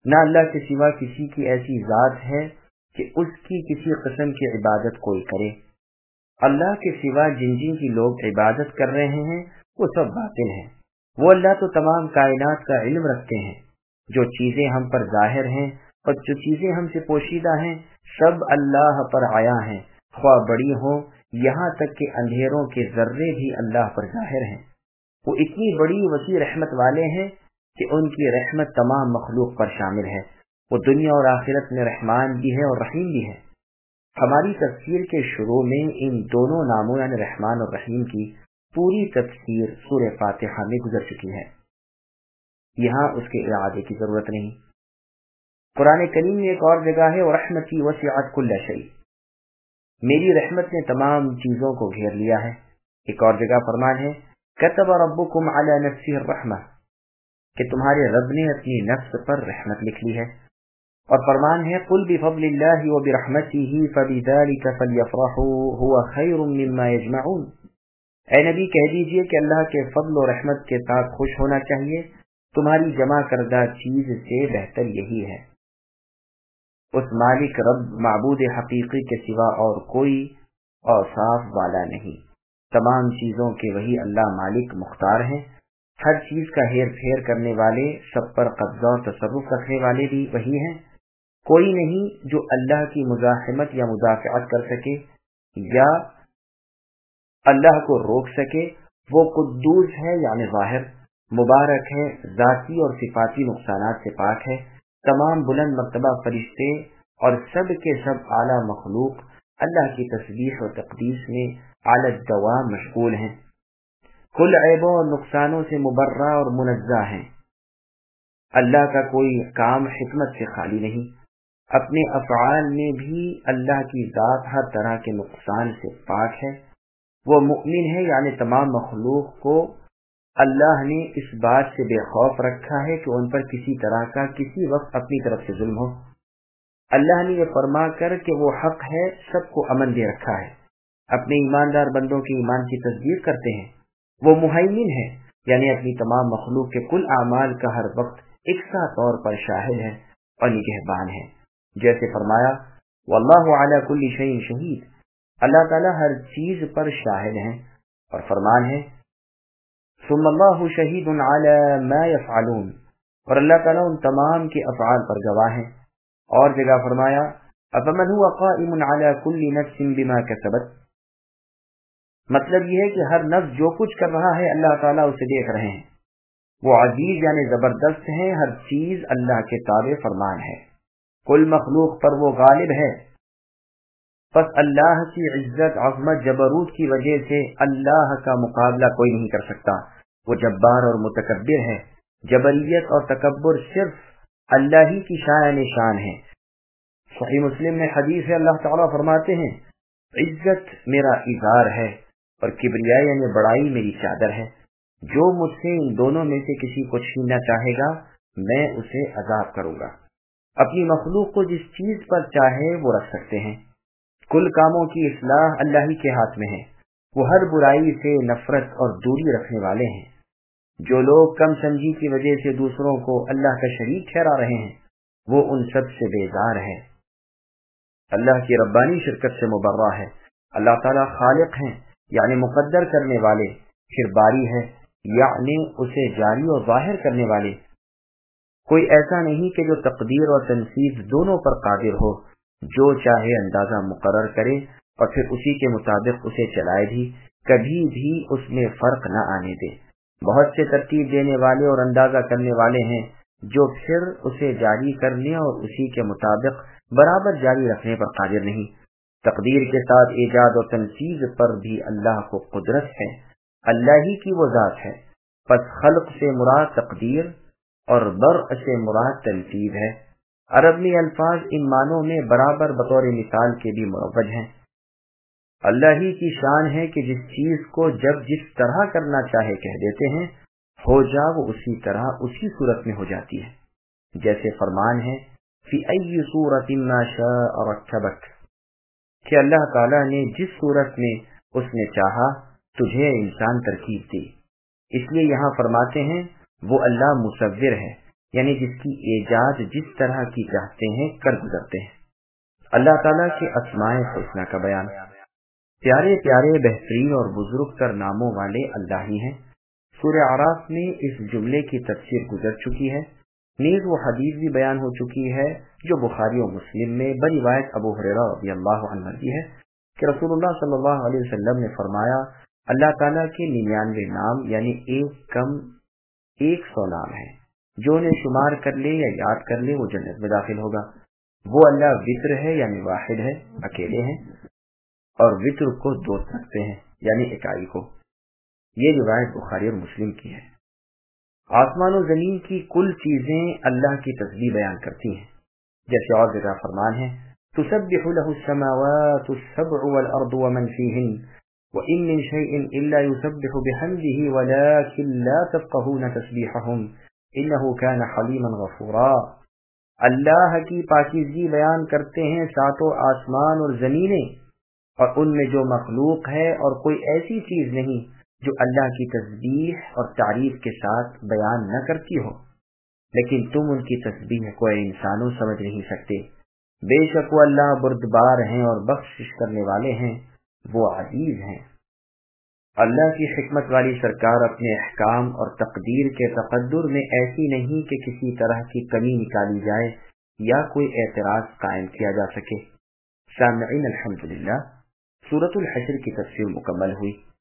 نہ اللہ کے سوا کسی کی ایسی ذات ہے کہ اس کی کسی قسم کی عبادت کوئی کرے۔ اللہ کے سوا جن جن کی لوگ عبادت کر رہے ہیں وہ سب باطل ہیں۔ وہ اللہ تو تمام کائنات کا علم رکھتے ہیں۔ جو چیزیں ہم پر ظاہر ہیں اور جو چیزیں ہم سے پوشیدہ ہیں سب اللہ پر عیاں ہیں، خواہ بڑی ہوں یہاں تک کہ اندھیروں کے ذرے بھی اللہ پر ظاہر ہیں۔ وہ اتنی بڑی وسیع رحمت والے ہیں کہ ان کی رحمت تمام مخلوق پر شامل ہے۔ وہ دنیا اور آخرت میں رحمان بھی ہے اور رحیم بھی ہے۔ ہماری تفسیر کے شروع میں ان دونوں ناموں یعنی رحمان اور رحیم کی پوری تفسیر سورہ فاتحہ میں گزر چکی ہے، یہاں اس کے اعادے کی ضرورت نہیں۔ قرآن کریم میں ایک اور جگہ ہے وَرَحْمَتِي وَسِعَتْ كُلَّ شَيْءٍ، میری رحمت نے تمام چیزوں کو گھیر لیا ہے۔ ایک اور جگہ فرمان ہے كَتَبَ رَبُّكُمْ عَلَى نَفْسِهِ الرَّحْمَةَ، کہ تمہارے رب نے اپنی نفس پر رحمت لکھ لی ہے۔ اور فرمان ہے قُلْ بِفَضْلِ اللَّهِ وَبِرَحْمَتِهِ فَبِذَلِكَ فَلْيَفْرَحُوا هُوَ خَيْرٌ مِّمَّا يَجْمَعُونَ، اے نبی کہہ دیجئے کہ اللہ کے فضل و رحمت کے ساتھ خوش ہونا چاہیے، تمہاری جمع کردہ چیز سے بہتر یہی ہے۔ اس مالک رب معبود حقیقی کے سوا اور کوئی اوصاف والا نہیں، تمام چیزوں کے وہی اللہ مالک مختار ہیں، ہر چیز کا ہیر پھیر کرنے والے، سب پر قبضہ اور تصرف رکھنے والے بھی وہی ہیں۔ کوئی نہیں جو اللہ کی مزاحمت یا مدافعت کر سکے یا اللہ کو روک سکے۔ وہ قدوس ہے یعنی ظاہر، مبارک ہے، ذاتی اور صفاتی نقصانات سے پاک ہے۔ تمام بلند مرتبہ فرشتے اور سب کے سب اعلیٰ مخلوق اللہ کی تسبیح و تقدیس میں اعلی الدوام مشغول ہیں، کل عیبوں اور نقصانوں سے مبرہ اور منزہ ہیں۔ اللہ کا کوئی کام حکمت سے خالی نہیں، اپنے افعال میں بھی اللہ کی ذات ہر طرح کے نقصان سے پاک ہے۔ وہ مؤمن ہے یعنی تمام مخلوق کو اللہ نے اس بات سے بے خوف رکھا ہے کہ ان پر کسی طرح کا کسی وقت اپنی طرف سے ظلم ہو۔ اللہ نے یہ فرما کر کہ وہ حق ہے سب کو امن دے رکھا ہے، اپنے ایماندار بندوں کے ایمان کی تصدیق کرتے ہیں۔ وہ مہیمن ہے یعنی اپنی تمام مخلوق کے کل اعمال کا ہر وقت یکساں طور پر شاہد ہے اور نگہبان ہے، جیسے فرمایا واللہ علی کل شیء شہید، اللہ تعالیٰ ہر چیز پر شاہد ہیں۔ اور فرمان ہے ثم اللہ شہید علی ما یفعلون، اور اللہ تعالیٰ ان تمام کے افعال پر گواہ ہیں۔ اور جگہ فرمایا افمن هو قائم علی کل نفس بما کسبت، مطلب یہ ہے کہ ہر نفس جو کچھ کر رہا ہے اللہ تعالیٰ اسے دیکھ رہے ہیں۔ وہ عزیز یعنی زبردست ہیں، ہر چیز اللہ کے تابع فرمان ہے، کل مخلوق پر وہ غالب ہے۔ پس اللہ کی عزت، عظمت، جبروت کی وجہ سے اللہ کا مقابلہ کوئی نہیں کر سکتا۔ وہ جبار اور متکبر ہے، جبریت اور تکبر صرف اللہ ہی کی شان ہے۔ صحیح مسلم میں حدیث ہے اللہ تعالیٰ فرماتے ہیں عزت میرا ازار ہے اور کبریا یعنی بڑائی میری چادر ہے، جو مجھ سے ان دونوں میں سے کسی کو چھیننا چاہے گا میں اسے عذاب کروں گا۔ اپنی مخلوق کو جس چیز پر چاہے وہ رکھ سکتے ہیں، کل کاموں کی اصلاح اللہ ہی کے ہاتھ میں ہے، وہ ہر برائی سے نفرت اور دوری رکھنے والے ہیں۔ جو لوگ کم سمجھی کی وجہ سے دوسروں کو اللہ کا شریک ٹھہرا رہے ہیں وہ ان سب سے بیزار ہے۔ اللہ کی ربانی شرکت سے مبرہ ہے۔ اللہ تعالیٰ خالق ہیں یعنی مقدر کرنے والے، پھر باری ہے یعنی اسے جاری اور ظاہر کرنے والے۔ کوئی ایسا نہیں کہ جو تقدیر اور تنصیب دونوں پر قادر ہو، جو چاہے اندازہ مقرر کرے اور پھر اسی کے مطابق اسے چلائے بھی، کبھی بھی اس میں فرق نہ آنے دے۔ بہت سے ترتیب دینے والے اور اندازہ کرنے والے ہیں جو پھر اسے جاری کرنے اور اسی کے مطابق برابر جاری رکھنے پر قادر نہیں۔ تقدیر کے ساتھ ایجاد اور تنفیذ پر بھی اللہ کو قدرت ہے، اللہ ہی کی وہ ذات ہے۔ پس خلق سے مراد تقدیر اور برء سے مراد تنفیذ ہے۔ عرب میں الفاظ ان معنوں میں برابر بطور مثال کے بھی مروج ہیں۔ اللہ ہی کی شان ہے کہ جس چیز کو جب جس طرح کرنا چاہے کہہ دیتے ہیں ہو جا، وہ اسی طرح اسی صورت میں ہو جاتی ہے۔ جیسے فرمان ہے فی ای صورت ما شاء رکبک، کہ اللہ تعالیٰ نے جس صورت میں اس نے چاہا تجھے انسان ترکیب دی۔ اس لیے یہاں فرماتے ہیں وہ اللہ مصور ہے یعنی جس کی ایجاد جس طرح کی چاہتے ہیں کر گزرتے ہیں۔ اللہ تعالیٰ کے اسماء حسنہ کا بیان۔ پیارے پیارے بہترین اور بزرگ تر ناموں والے اللہ ہی ہیں۔ سورہ اعراف میں اس جملے کی تفسیر گزر چکی ہے، نیز وہ حدیث بھی بیان ہو چکی ہے جو بخاری و مسلم میں بروایت ابو ہریرہ رضی اللہ عنہ مرضی ہے کہ رسول اللہ صلی اللہ علیہ وسلم نے فرمایا، اللہ تعالیٰ کے 99 نام یعنی ایک کم 100 نام ہیں، جو انہیں شمار کر لے یا یاد کر لے وہ جنت میں داخل ہوگا۔ وہ اللہ وطر ہے یعنی واحد ہے، اکیلے ہیں، اور وطر کو دو رکھتے ہیں یعنی اکائی کو۔ یہ روایت بخاری اور مسلم کی ہے۔ آسمان و زمین کی کل چیزیں اللہ کی تسبیح بیان کرتی ہیں، جیسے اور جگہ فرمان ہے، تسبح له السماوات السبع والارض ومن فيهن وان من شيء الا يسبح بحمده ولكن لا تفقهون تسبيحهم انه كان حليما غفورا۔ اللہ کی پاکیزگی بیان کرتے ہیں ساتوں آسمان اور زمینیں اور ان میں جو مخلوق ہے، اور کوئی ایسی چیز نہیں جو اللہ کی تسبیح اور تعریف کے ساتھ بیان نہ کرتی ہو، لیکن تم ان کی تسبیح کو اے انسانوں سمجھ نہیں سکتے۔ بے شک وہ اللہ بردبار ہیں اور بخشش کرنے والے ہیں، وہ عزیز ہیں۔ اللہ کی حکمت والی سرکار اپنے احکام اور تقدیر کے تقدر میں ایسی نہیں کہ کسی طرح کی کمی نکالی جائے یا کوئی اعتراض قائم کیا جا سکے۔ سامعین الحمدللہ، سورۃ الحشر کی تفسیر مکمل ہوئی۔